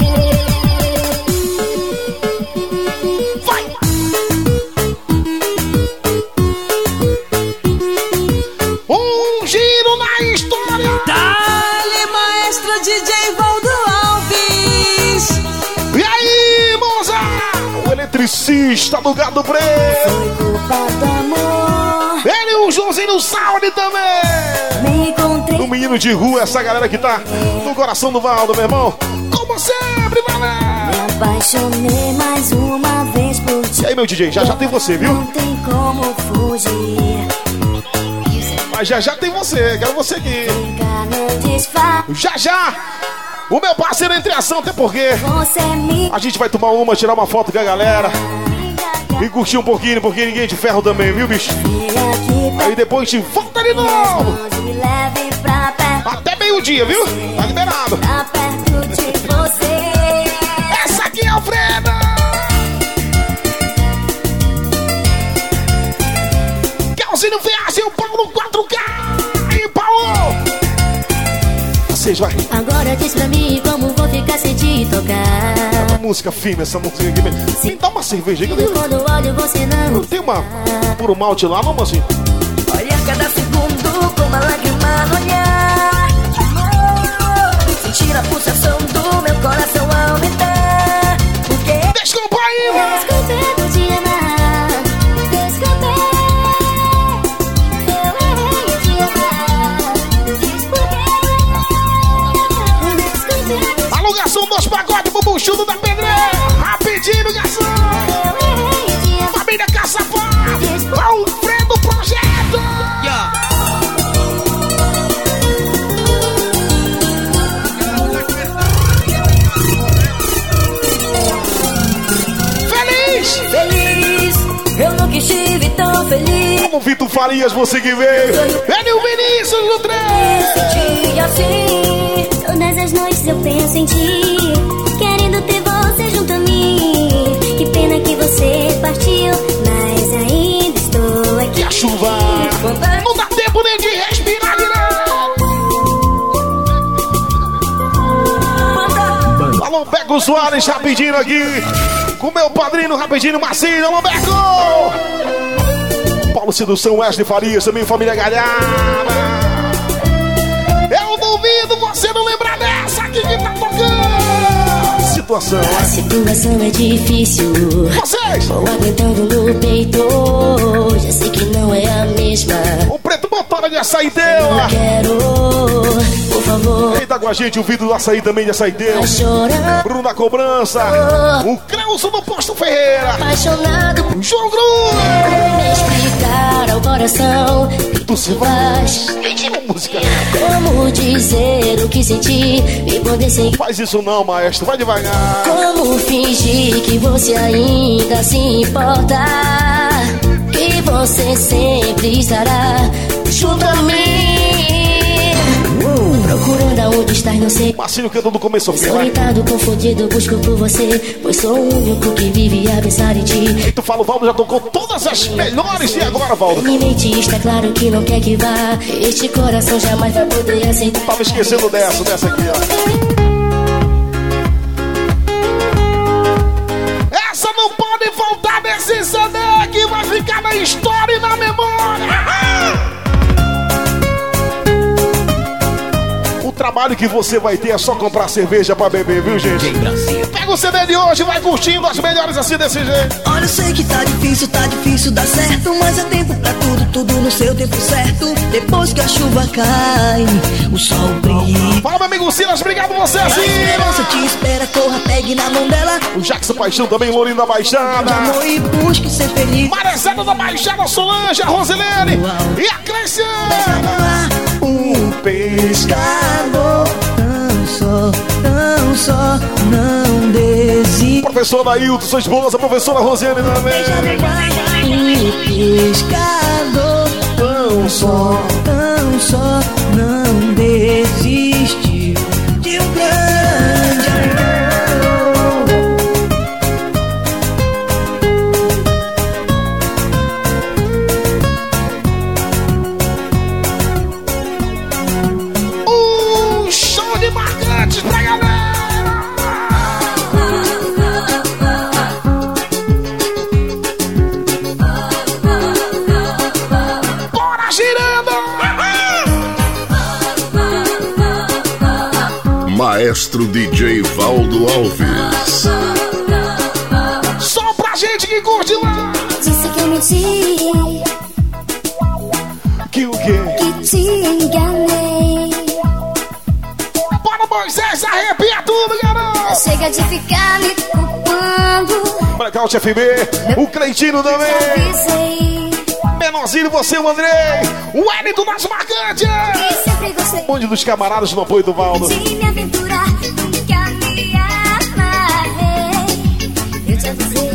Vai! Um giro na história. Dale, maestro D J Valdo Alves. E aí, moça? O eletricista do Gado Preto. Foi culpa do amor. Ele e o Joãozinho Sauri também. Me encontrei. O menino de rua, essa galera que tá no coração do Valdo, meu irmão. Como sempre, Me valeu. apaixonei mais uma vez por ti. E aí, meu D J, já já tem você, viu? Não tem como fugir. Mas já já tem você, quero você aqui. Ficar no desfaz. Já já, o meu parceiro entre ação, até porque Você me a gente vai tomar uma, tirar uma foto com a galera e curtir um pouquinho, porque ninguém de ferro também, viu, bicho? Aí depois a gente volta de novo. me leve pra perto, Até meio-dia, viu? Tá liberado. pra perto de você. Essa aqui é a Alfredo. Calcinho Fias e o Paulo quatro K. Aí, Paulo. Vocês vai. Agora diz pra mim como vou ficar sem te tocar. Música fina, essa música aqui. Me dá uma cerveja aí que eu tenho. Quando olho você não Não tem uma puro malte lá, não, mocinho? Olha cada segundo com uma lágrima no olhar. Sentir a pulsação do meu coração aumentar. Porque Desculpa aí, mano. Desculpe de amar. Desculpe. Eu errei em te amar. Desculpe. Desculpe. Alô, garçom, dois pacotes pro buchudo da pedreira. Rapidinho, garçom. Eu errei em te amar. Família Caçapá. Alfredo Projeto. Feliz. feliz, eu nunca estive tão feliz. Como Vitor Farias, você que veio. Ele e o Vinícius do trem. Senti assim. Todas as noites eu penso em ti, querendo ter você junto a mim. Que pena que você partiu, mas ainda estou aqui. E a chuva. Não dá tempo nem de respirar direito. Alô, Beco Soares, rapidinho aqui. Com meu padrinho, rapidinho, Marcinho. Alô, Beco. Paulo Sedução, Wesley Farias, também família Galhada. Eu duvido você não lembrar dessa aqui que tá tocando. Situação, A né? situação é difícil, Vocês. vou aguentando no peito. Já sei que não é a mesma. O Preto Motora de Açaí deu. Quero, por favor, Quem tá com a gente, o Vitor do Açaí também de Açaí deu. vai chorar. Bruno da Cobrança. O Creuso do Posto Ferreira. Apaixonado por João Cruz. me explicar ao coração Tu se faz. música. Como dizer o que senti e poder seguir. Faz isso não, maestro. Vai devagar. Como fingir que você ainda se importa, que você sempre estará junto a mim, procurando aonde estás no sei. Marcinho cantando começo ao fim. Desorientado, confundido, busco por você, pois sou o único que vive a pensar em ti. E tu fala, o Valdo já tocou todas as melhores. E agora, Valdo? Minha mente está claro que não quer que vá. Este coração jamais vai poder aceitar. Tava esquecendo dessa, dessa aqui, ó. Essa não pode faltar nesse C D que vai ficar na história e na memória. O trabalho que você vai ter é só comprar cerveja pra beber, viu, gente? Pega o C D de hoje e vai curtindo as melhores assim desse jeito. Olha, eu sei que tá difícil, tá difícil dar certo, mas é tempo pra tudo, tudo no seu tempo certo. Depois que a chuva cai, o sol brilha. Fala, meu amigo Silas, obrigado você, A assim. esperança te espera, corra, pegue na mão dela. O Jackson Paixão também, Lourinho da Baixada. Amor e busque ser feliz. Marezada da Baixada, Solange, a Rosilene e a Cleiciana. Um pescador, tão só, tão só, não desista. Professora Ailton, sua esposa, professora Rosiane também. Um pescador, tão só, tão só, não desistiu de um grande amor. Um show de marcantes pra galera. Bora girando. Maestro D J Valdo Alves. Só pra gente que curte lá. Disse que eu menti, Que o quê? que te enganei. Bora, Moisés, arrepia tudo, garoto. Chega de ficar me culpando. Blackout F B, o Cleitino também. Avisei Menorzinho, você, o Andrei. O Wellington das marcantes. que sempre gostei Bonde dos camaradas no apoio do Valdo. de me aventurar. Nunca me amarrei. Eu te avisei.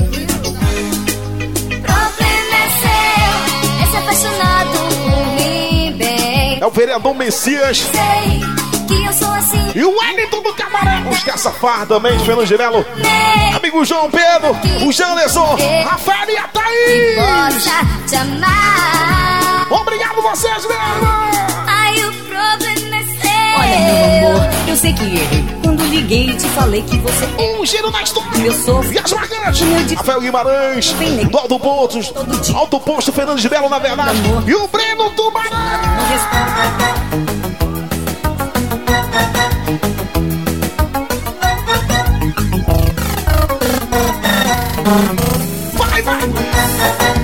Problema é seu, é ser apaixonado por mim bem. É o vereador Messias Sei que eu sou assim. e o Wellington do Camarão. Os caça-farra também, Fernando Girello. Amigo João Pedro, o Janderson, Rafael e a Thaís. Possa te amar. Obrigado vocês, meu irmão. Ai, o problema é seu. Olha, meu amor, eu sei que errei. Quando liguei e te falei que você Um giro na história. Eu sou- E as marcantes. Meu de- Rafael Guimarães, Bem legal. do Alto Pontos, Todo dia. Alto Posto, Fernando Girello, na verdade. Amor. E o Breno Tubarão. não responde. Vai, vai.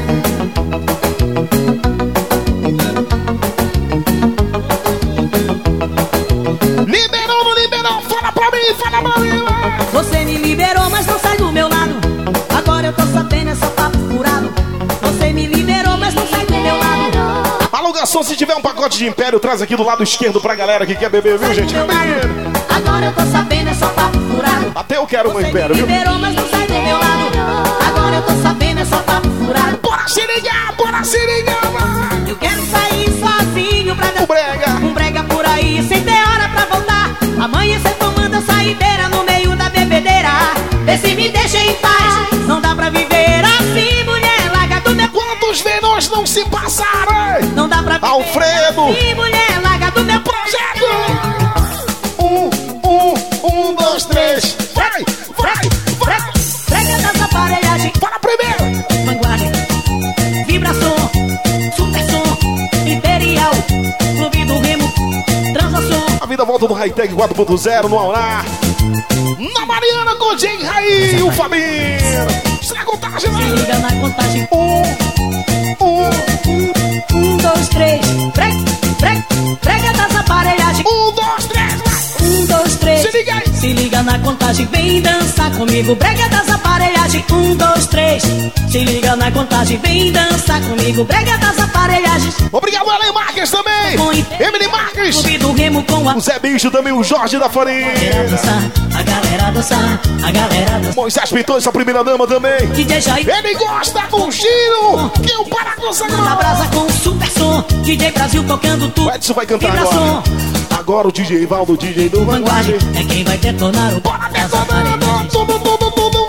Liberou, não liberou? Fala pra mim, fala pra mim. vai. Você me liberou, mas não sai do meu lado. Agora eu tô sabendo, é só papo furado. Você me liberou, mas não sai do meu lado. Alugação, se tiver um pacote de Império, traz aqui do lado esquerdo pra galera que quer beber, viu, Sai do gente? meu lado. Agora eu tô sabendo, é só papo furado. Até eu quero um Você Império, me viu? liberou, mas não sai do meu lado. Agora eu tô sabendo, é só papo furado. Bora se ligar, bora se ligar, vai. Eu quero sair sozinho pra O dançar. brega. Um brega por aí, sem ter hora pra voltar. Amanhecer tomando a saideira no meio da bebedeira. Vê se me deixa em paz. Não dá pra viver assim, mulher. Larga do meu Quantos verões não se passaram, hein? Não dá pra viver Alfredo. assim, mulher. Larga do meu Projeto! Um, um, um, dois, três. Vai, vai, vai. Brega das aparelhagens. Para primeiro. Vanguarda, vibração, super som, imperial, clube do remo, transação. A vida volta do Hightech quatro ponto zero no Aurá. Na Mariana com o Jay Raí e o Fabinho. Será a contagem, Se né? liga na contagem. Um, um, Um, dois, três. Brega, brega, brega das aparelhagens. um, dois, três, vai. Um, dois, três. Se liga aí. Se liga na contagem, vem dançar comigo. Brega das aparelhagens. Um, dois, três. Se liga na contagem, vem dançar comigo. Brega das aparelhagens. Obrigado, Ellen Marques também. Emily Marques. Clube do remo com a O Zé Bicho também, o Jorge da galera Farinha. dançar, a galera dançar, a galera dançar. Moisés Pintor, essa primeira dama também. D J Jair. Ele gosta do giro que o Paraguai Na brasa com o super som, D J Brasil tocando tudo. O Edson vai cantar Vibração. agora. agora o D J Valdo, o D J do Vanguard. É quem vai detonar o Bora detonando, tudo, tudo, tudo.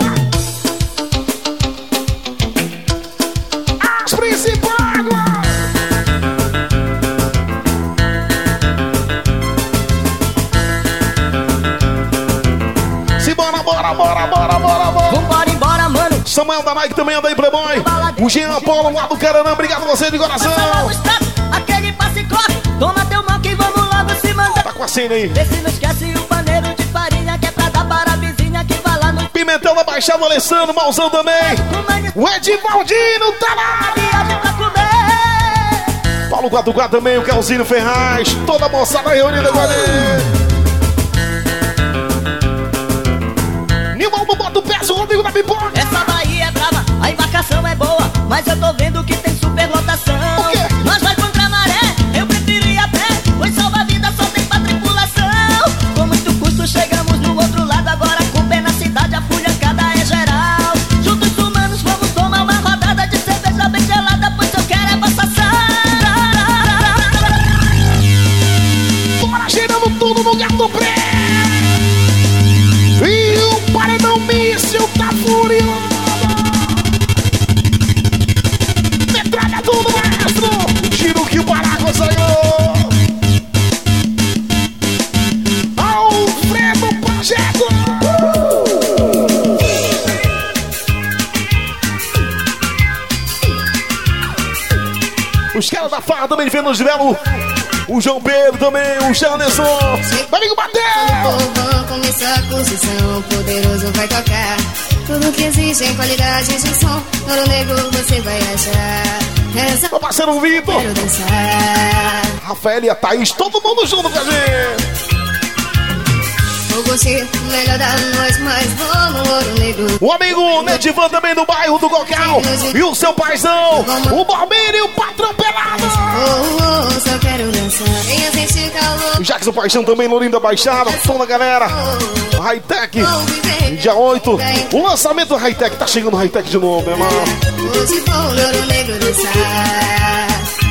As principais. Se bora, bora, bora, bora, bora, bora. Vambora, embora, mano. Samuel da Nike também anda aí, Playboy. O Jean Apolo lá do Caranã, obrigado a você de coração. Aquele passe corre, toma teu mal que vamos logo se mandar. Tá com a cena aí. Vê se não esquece o paneiro de farinha que é pra dar para a vizinha que vai lá no Pimentão da Baixada, Alessandro, Malzão também. O Edivaldino tá lá. viagem pra comer. Paulo quatro quatro também, o Calzinho Ferraz. Toda a moçada reunida com ele. Nivaldo bota o peso, o Rodrigo da Pipoca. Essa daí é brava, a embarcação é boa, mas eu tô vendo que tem superlotação. O quê? Nós vai contra a maré, eu prefiro ir a pé, pois salva-vida só tem pra tripulação. Com muito custo chegamos do outro lado, agora com pé na cidade a fulhancada é geral. Juntos humanos vamos tomar uma rodada de cerveja bem gelada, pois eu quero é passação. Bora girando tudo no gato preto. E o paredão míssil tá furioso. Metralha tudo, maestro. Giro que o Paraguai saiu. Alfredo Projeto. Os caras da farra também vendo os Velo. O João Pedro também, o Janderson. Amigo bateu. Vão começar a posição, poderoso vai tocar. Tudo que existe em qualidade de som, Ouro Negro você vai achar. Essa Meu parceiro Vitor, quero dançar. Rafael e a Thaís, todo mundo junto com a gente. O gostei, melhor da noite, mas vamos Ouro Negro. O amigo Nedivan também do bairro do Cocal. E o seu paizão, o Barbeiro e o Patrão Pelado. Oh, oh, só quero dançar. Venha sentir calor. O Jackson Paixão também, Lourinho da Baixada. Toda a galera. Hightech, dia oito. O lançamento do Hightech, tá chegando o Hightech de novo, meu irmão. Hoje vou Ouro Negro dançar.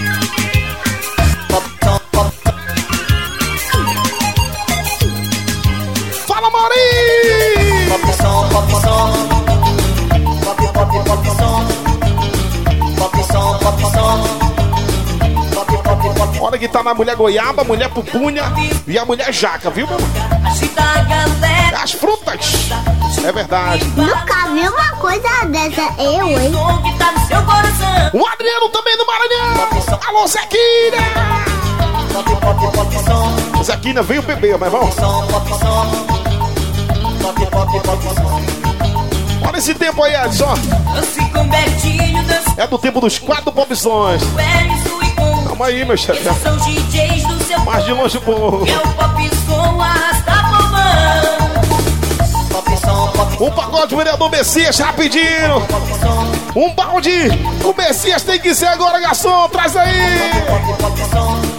Fala, Maurinho! Pop som, pop som. Pop, pop, pop som. Pop som, pop som. Pop, pop, pop. Olha que tá na mulher goiaba, mulher pupunha e a mulher jaca, viu, meu irmão? Agita a galera. As frutas. É verdade. Nunca vi uma coisa dessa, eu, hein? Som que tá no seu coração. O Adriano também do Maranhão. Alô, Zequina! Pop, pop, pop som. Zequina veio beber, meu irmão. Som, pop som. Pop, pop, pop som. Olha esse tempo aí, Edson. Dance com Betinho, dance É do tempo dos quatro popsões. com Ellison e com. Calma aí, meu chefe. Esses são D Js do seu Mais de longe, pô. é o pop som arrasta povão. Pop som, pop Um pacote do vereador Messias, rapidinho. som. Um balde. O Messias tem que ser agora, garçom. Traz aí. Pop, pop som.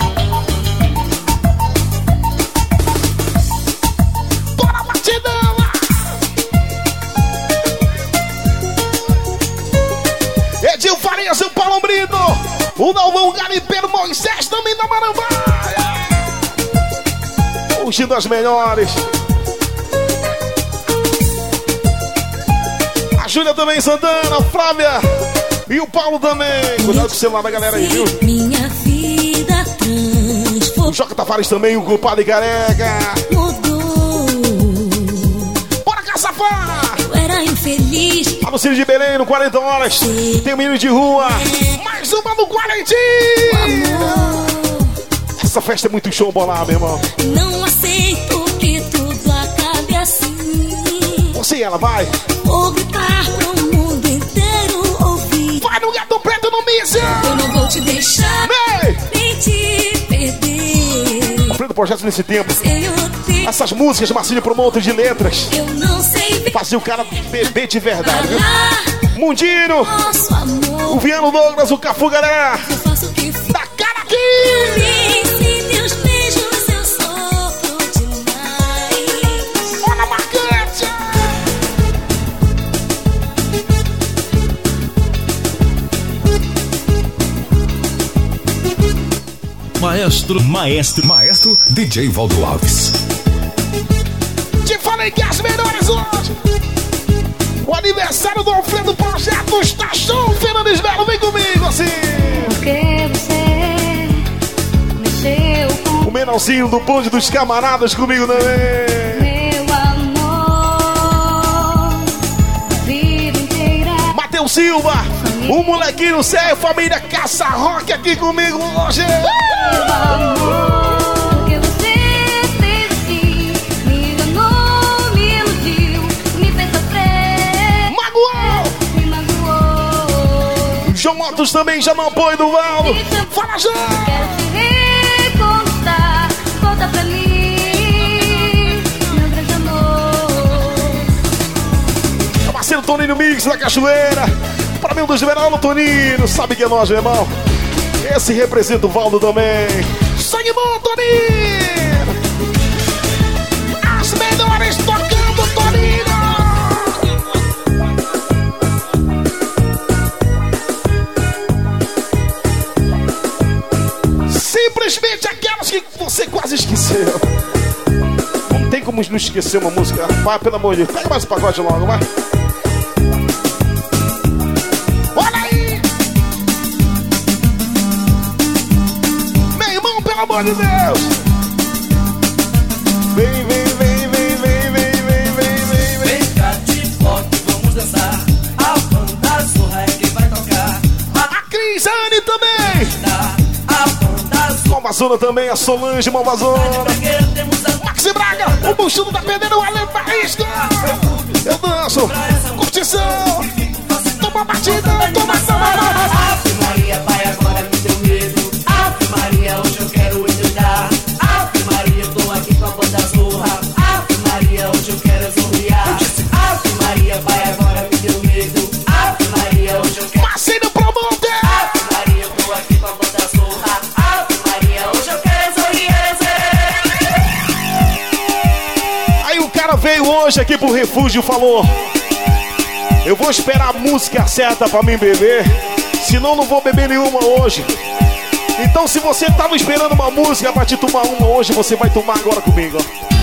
Bora, batidão. Edil Farias, o Paulo Brito. O Dalvão Garimpeiro, Moisés também da Marambaia. Fugindo das melhores. A Júlia também, Santana, a Flávia e o Paulo também. Cuidado com o celular da galera aí, viu? Minha vida transformou. O Joca Tavares também, o culpado e careca. Bora, Caçapá! Eu era infeliz. Tá no Cine de Belém, no quarenta horas. Tem um menino de rua. Mais uma no Quarentinho. Amor, Essa festa é muito show bolar, meu irmão. não aceito que tudo acabe assim. Você e ela, vai. Vou gritar pro mundo inteiro ouvir. Vai no Gato Preto no míssil. Eu não vou te deixar, Vem! nem te perder. À frente do projeto nesse tempo. Sei o tempo, Essas músicas, Marcílio Promotor de letras. eu não sei ver. Fazia o cara beber de verdade, viu? Falar Mundinho, nosso amor. o Viano Douglas, o Cafu, galera. Eu faço o que for. Da cara aqui! Se teus beijos eu sofro demais. Olha, marcante! Maestro, maestro, maestro D J Valdo Alves. Te falei que as melhores hoje. O aniversário do Alfredo Projeto está show, Fernandes Melo, vem comigo assim. Porque você mexeu com o menorzinho do bonde dos camaradas comigo também. meu amor, vida inteira. Matheus Silva, o molequinho sério, família Caça Rock aqui comigo hoje. Meu amor, porque você fez assim, me enganou, me iludiu, me fez sofrer, Magoou! me magoou. João Motos também já no apoio do Valdo. Fala, João! Quero te reconquistar, volta pra mim, meu grande amor. Meu parceiro Toninho Mix da Cachoeira. Pra mim, um dos verão, Toninho. Sabe que é nós, meu irmão? Esse representa o Valdo também. Sangue bom, Toninho! As melhores tocando, Toninho! Simplesmente aquelas que você quase esqueceu. Não tem como não esquecer uma música. Vai, pelo amor de Deus. Pega mais o pacote logo, vai. Olha aí! Meu irmão, pelo amor de Deus! Vem, vem, vem, vem, vem, vem, vem, vem, vem, vem. Vem cá de foto, vamos dançar. A banda Zorra é quem vai tocar. A Crisane também! A banda Zorra. Malvazona também, a Solange Malvazona. Maxi Braga, o buchudo tá perdendo o Ale Faísca. Eu danço, curtição. Toma batida, toma salada. Ave Maria, vai agora me deu medo. Ave Maria, hoje eu quero endoidar. Ave Maria, eu tô aqui com a banda Zorra. Ave Maria, hoje eu quero zorrear. Ave Maria, vai agora me deu medo. Ave Maria, hoje eu quero. Marcinho Promoter. Ave Maria, eu tô aqui com a banda Zorra. Ave Maria, hoje eu quero zorrear. Aí o cara veio hoje aqui pro refúgio e falou: eu vou esperar a música certa pra mim beber, senão não vou beber nenhuma hoje. Então se você tava esperando uma música pra te tomar uma hoje, você vai tomar agora comigo, ó.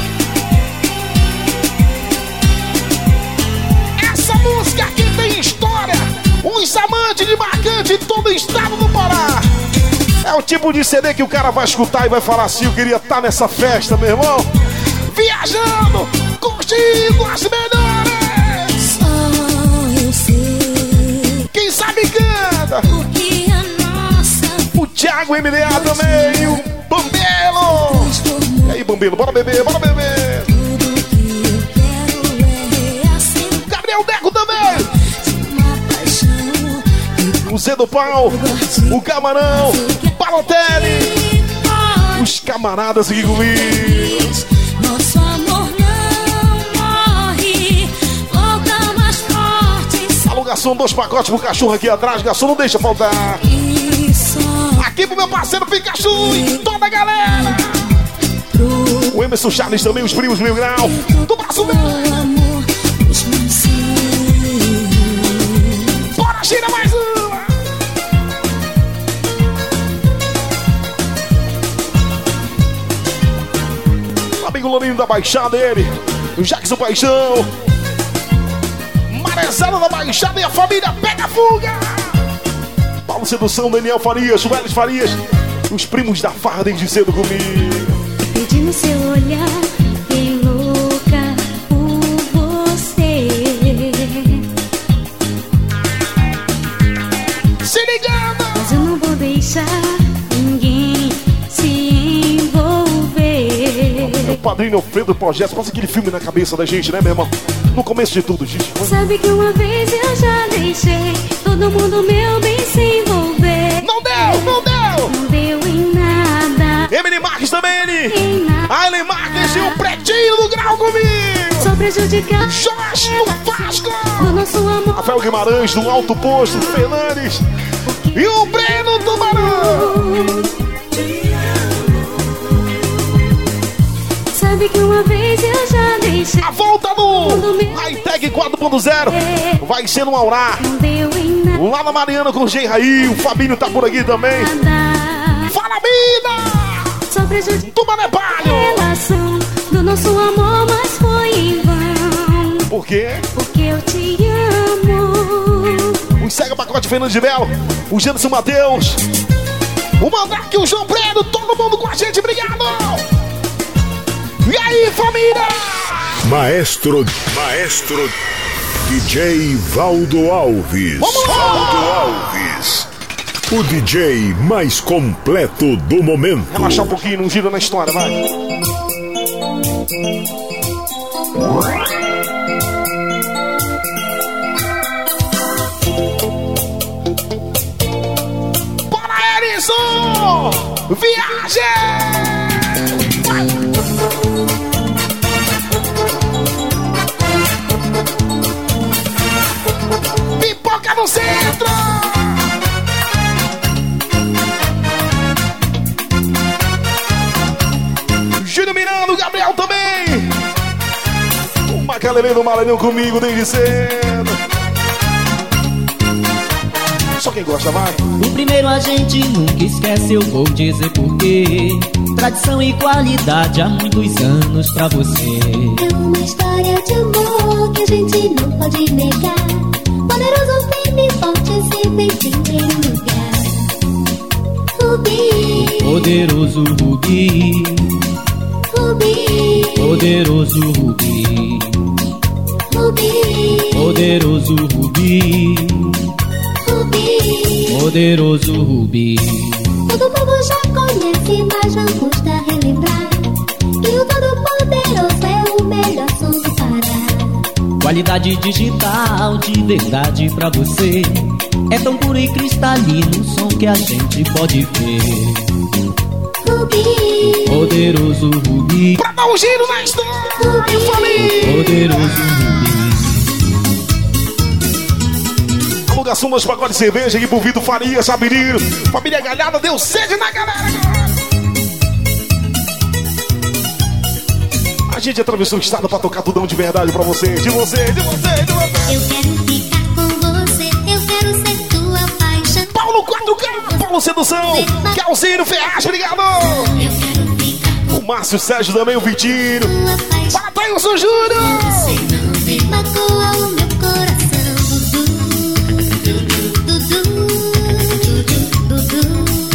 Essa música aqui tem história. Os amantes de marcante em todo o estado do Pará. É o tipo de C D que o cara vai escutar e vai falar assim: eu queria estar nessa festa, meu irmão. Viajando, curtindo as melhores. Só eu sei. Quem sabe canta. Porque a nossa O Thiago M D A também. O Bambelo. E aí, Bambelo, bora beber, bora beber. tudo que eu quero é reacender Gabriel Deco também. uma paixão O Zé do Pau. O Camarão. Balotelli. Os camaradas aqui comigo. Nosso amor não morre, volta mais forte. Alô, garçom, dois pacotes pro cachorro aqui atrás. Garçom, não deixa faltar. E só Aqui pro meu parceiro Pikachu e toda a galera. pro O Emerson Charles também, os primos Mil Grau. Do braço meu mesmo. amor, os meus Bora, gira mais uma. O amigo Lourinho da Baixada, ele. O Jackson Paixão. Marezada da Baixada e a família Pega Fuga. Paulo Sedução, Daniel Farias, Welles Farias. Os primos da farra desde cedo comigo. Perdi no seu olhar, fiquei louca por você. Se ligando! Mas eu não vou deixar ninguém se envolver. Meu padrinho Alfredo Projeto, passa aquele filme na cabeça da gente, né, meu irmão? No começo de tudo, gente. Sabe que uma vez eu já deixei todo mundo meu bem se envolver. Não deu, não deu! Não deu em nada, Emily Marques também, ele! em nada. Ailen Marques e o Pretinho do Grau comigo! Só prejudicar Jorge do Vasco! o nosso amor. Rafael Guimarães do Alto Posto, Fernandes e o Breno Tubarão! Sabe que uma vez eu já deixei A volta do Hightech quatro ponto zero vai ser no Aurá. não deu em nada. Lá na Mariana com o G Raí, o Fabinho tá por aqui também. Fala, mina! prejudicou Toma né, palho! a relação do nosso amor, mas foi em vão. Por quê? Porque eu te amo. O Cega Pacote Fernando de Melo, o Janderson Matheus, o Mandrake, o João Preto, todo mundo com a gente, obrigado! E aí, família? Maestro, maestro D J Valdo Alves. Vamos lá! Valdo Alves, o D J mais completo do momento. Relaxar um pouquinho, não gira na história, vai. Bora, Erison! Viagem! Pipoca no centro! Júnior Miranda, o Gabriel também! O Macalelê do Maranhão comigo desde cedo. Só quem gosta, vai! O primeiro a gente nunca esquece, eu vou dizer porquê. Tradição e qualidade há muitos anos pra você. É uma história de amor que a gente não pode negar. Poderoso, firme, forte, sempre em primeiro lugar. Rubi, Poderoso Rubi, Rubi, poderoso Rubi, Rubi, poderoso Rubi, Rubi. poderoso Rubi. Todo mundo já conhece, mas não custa relembrar que o Todo-Poderoso é o melhor som do Pará. Qualidade digital de verdade pra você. É tão puro e cristalino o som que a gente pode ver. Rubi, Poderoso Rubi, Pra dar um giro na história, eu falei! poderoso Rubi. Alugação dos pacotes de cerveja aqui pro Vitor Faria, Sabirinho. Família Galhada, deu sede na galera! A gente atravessou o estado pra tocar tudão de verdade pra você, de você, de você, de você. eu quero ficar com você, eu quero ser tua paixão. Paulo quatro K, Paulo Sedução, Calzinho Ferraz, obrigado! Eu quero ficar com O Márcio Sérgio também, o Vitinho. tua paixão. Batailson Júnior! Você não vê, magoa o meu coração. Dudu, Dudu, Dudu, Dudu,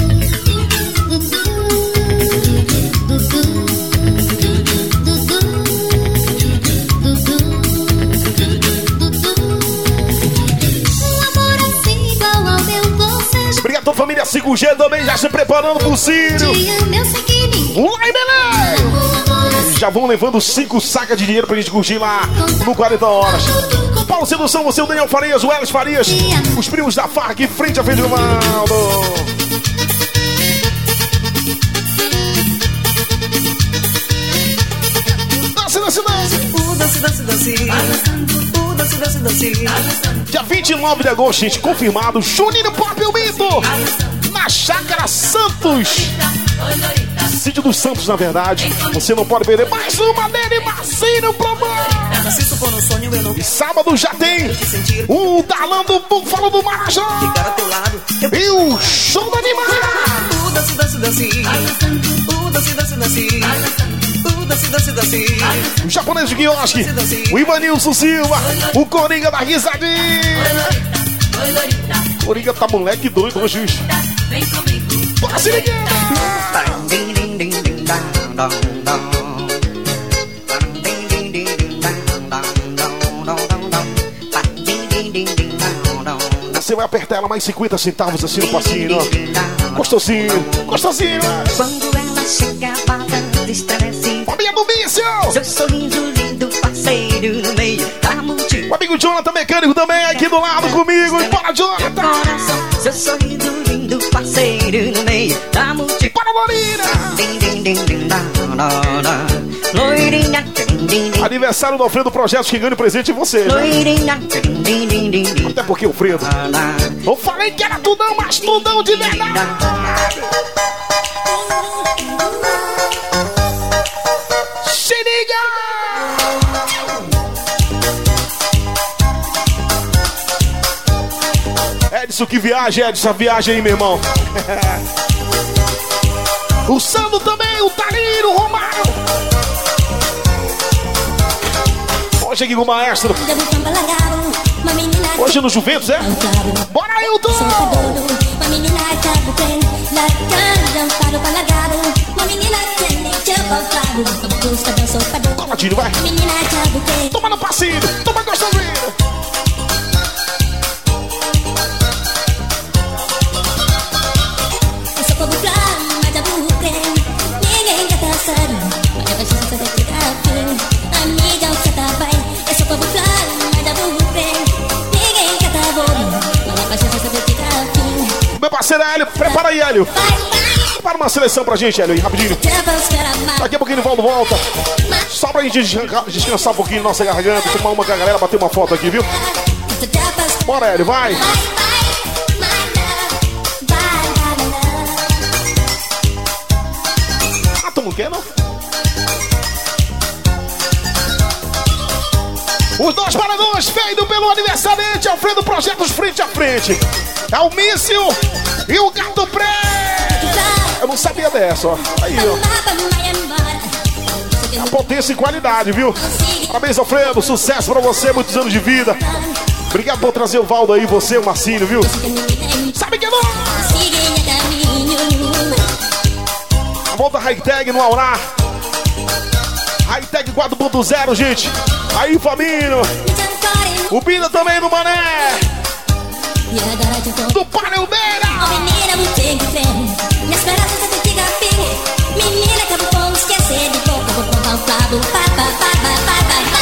um amor assim igual ao meu, você Obrigado, família cinco G também, já se preparando pro Círio. te ama, eu sei que ninguém Lá em Belém! ama um amor assim. Já vão levando cinco sacas de dinheiro pra gente curtir lá no quarenta horas. Paulo Sedução, você, o Daniel Farias, o Elis Farias, os primos da Farc, frente a frente do Valdo. Dança, dança, dança. Dance, dance, dance. Uh, dance, dance, dance. Dia vinte e nove de agosto, gente, confirmado, Juninho Pop e o Mito, na Chácara Santos. Sítio dos Santos, na verdade. Você não pode perder mais uma dele, Marcinho Promão. Se isso for no sonho, eu não E sábado já tem te sentir. o Darlan do Búfalo do Marajó. Ficar ao teu lado. Eu E o show do animal. Uh, dance, dance, dance. Uh, dance, dance, dance. Uh, dance, dance, dance. O japonês de quiosque, o Ivanilson Silva, o Coringa da risadinha. Coringa tá moleque doido hoje, bicho. Bora se ligar. Ding, ding, ding, ding, dang, dong, dong. Ding, ding, ding, ding, dang, dong, dong, dong, dong, dong. Ding, ding, ding, ding, dang, dong, dong. Você vai apertar ela mais cinquenta centavos assim no passinho, ó. Gostosinho, gostosinho. Quando ela chega batendo estresse, Família do Mício. seu sorriso lindo, parceiro no meio da multidão. O amigo Jonathan Mecânico também aqui do lado comigo. E bora, Jonathan. Coração, seu sorriso lindo, parceiro no meio da multidão. Bora, Lorina. Ding, ding, ding, ding, da, da, da. Loirinha, ding, ding, ding. Aniversário do Alfredo Projetos, quem ganha o presente é você, né? Loirinha, ding, ding, ding, ding, ding. Até porque o Fredo, Da, da. eu falei que era tudão, mas tudão de verdade. Se liga! Edson, que viagem, Edson, a viagem aí, meu irmão. O Sandro também, o Talino, o Romário. Hoje aqui com o maestro. Hoje no Juventus, é? Bora, Ailton! Toma, Tino, vai! Toma no passinho! Toma gostosinho! Eu sou povo claro, mas aburre. Ninguém quer dançar. Mas eu preciso saber que tá fim. Amiga, você tá bem? Eu sou povo claro, mas aburre. Ninguém quer tá bom. Mas eu preciso saber que tá fim. Meu parceiro Hélio, prepara aí, Hélio. Prepara uma seleção pra gente, Hélio, aí, rapidinho. Daqui a pouquinho o Valdo volta. Só pra gente descansar um pouquinho nossa garganta, tomar uma com a galera, bater uma foto aqui, viu? Bora, Hélio, vai! Ah, tu não quer, não? Os dois paradores feitos pelo aniversariante Alfredo Projetos Frente a Frente. É o Míssil e o Gato Preto. Eu não sabia dessa, ó. Aí, ó. A potência e qualidade, viu? Parabéns, Alfredo. Sucesso pra você, muitos anos de vida. Obrigado por trazer o Valdo aí, você, o Marcinho, viu? Sabe que não? A volta Hightech no Aurá. Hightech quatro ponto zero, gente. Aí, Fabinho. O Bina também no Mané. Do Palmeiras. Menina, você que vem. Minha esperança é que fica firme. Menina, que eu vou esquecer de pouco. Vou contar o lado. Pá, pá, pá, pá, pá, pá.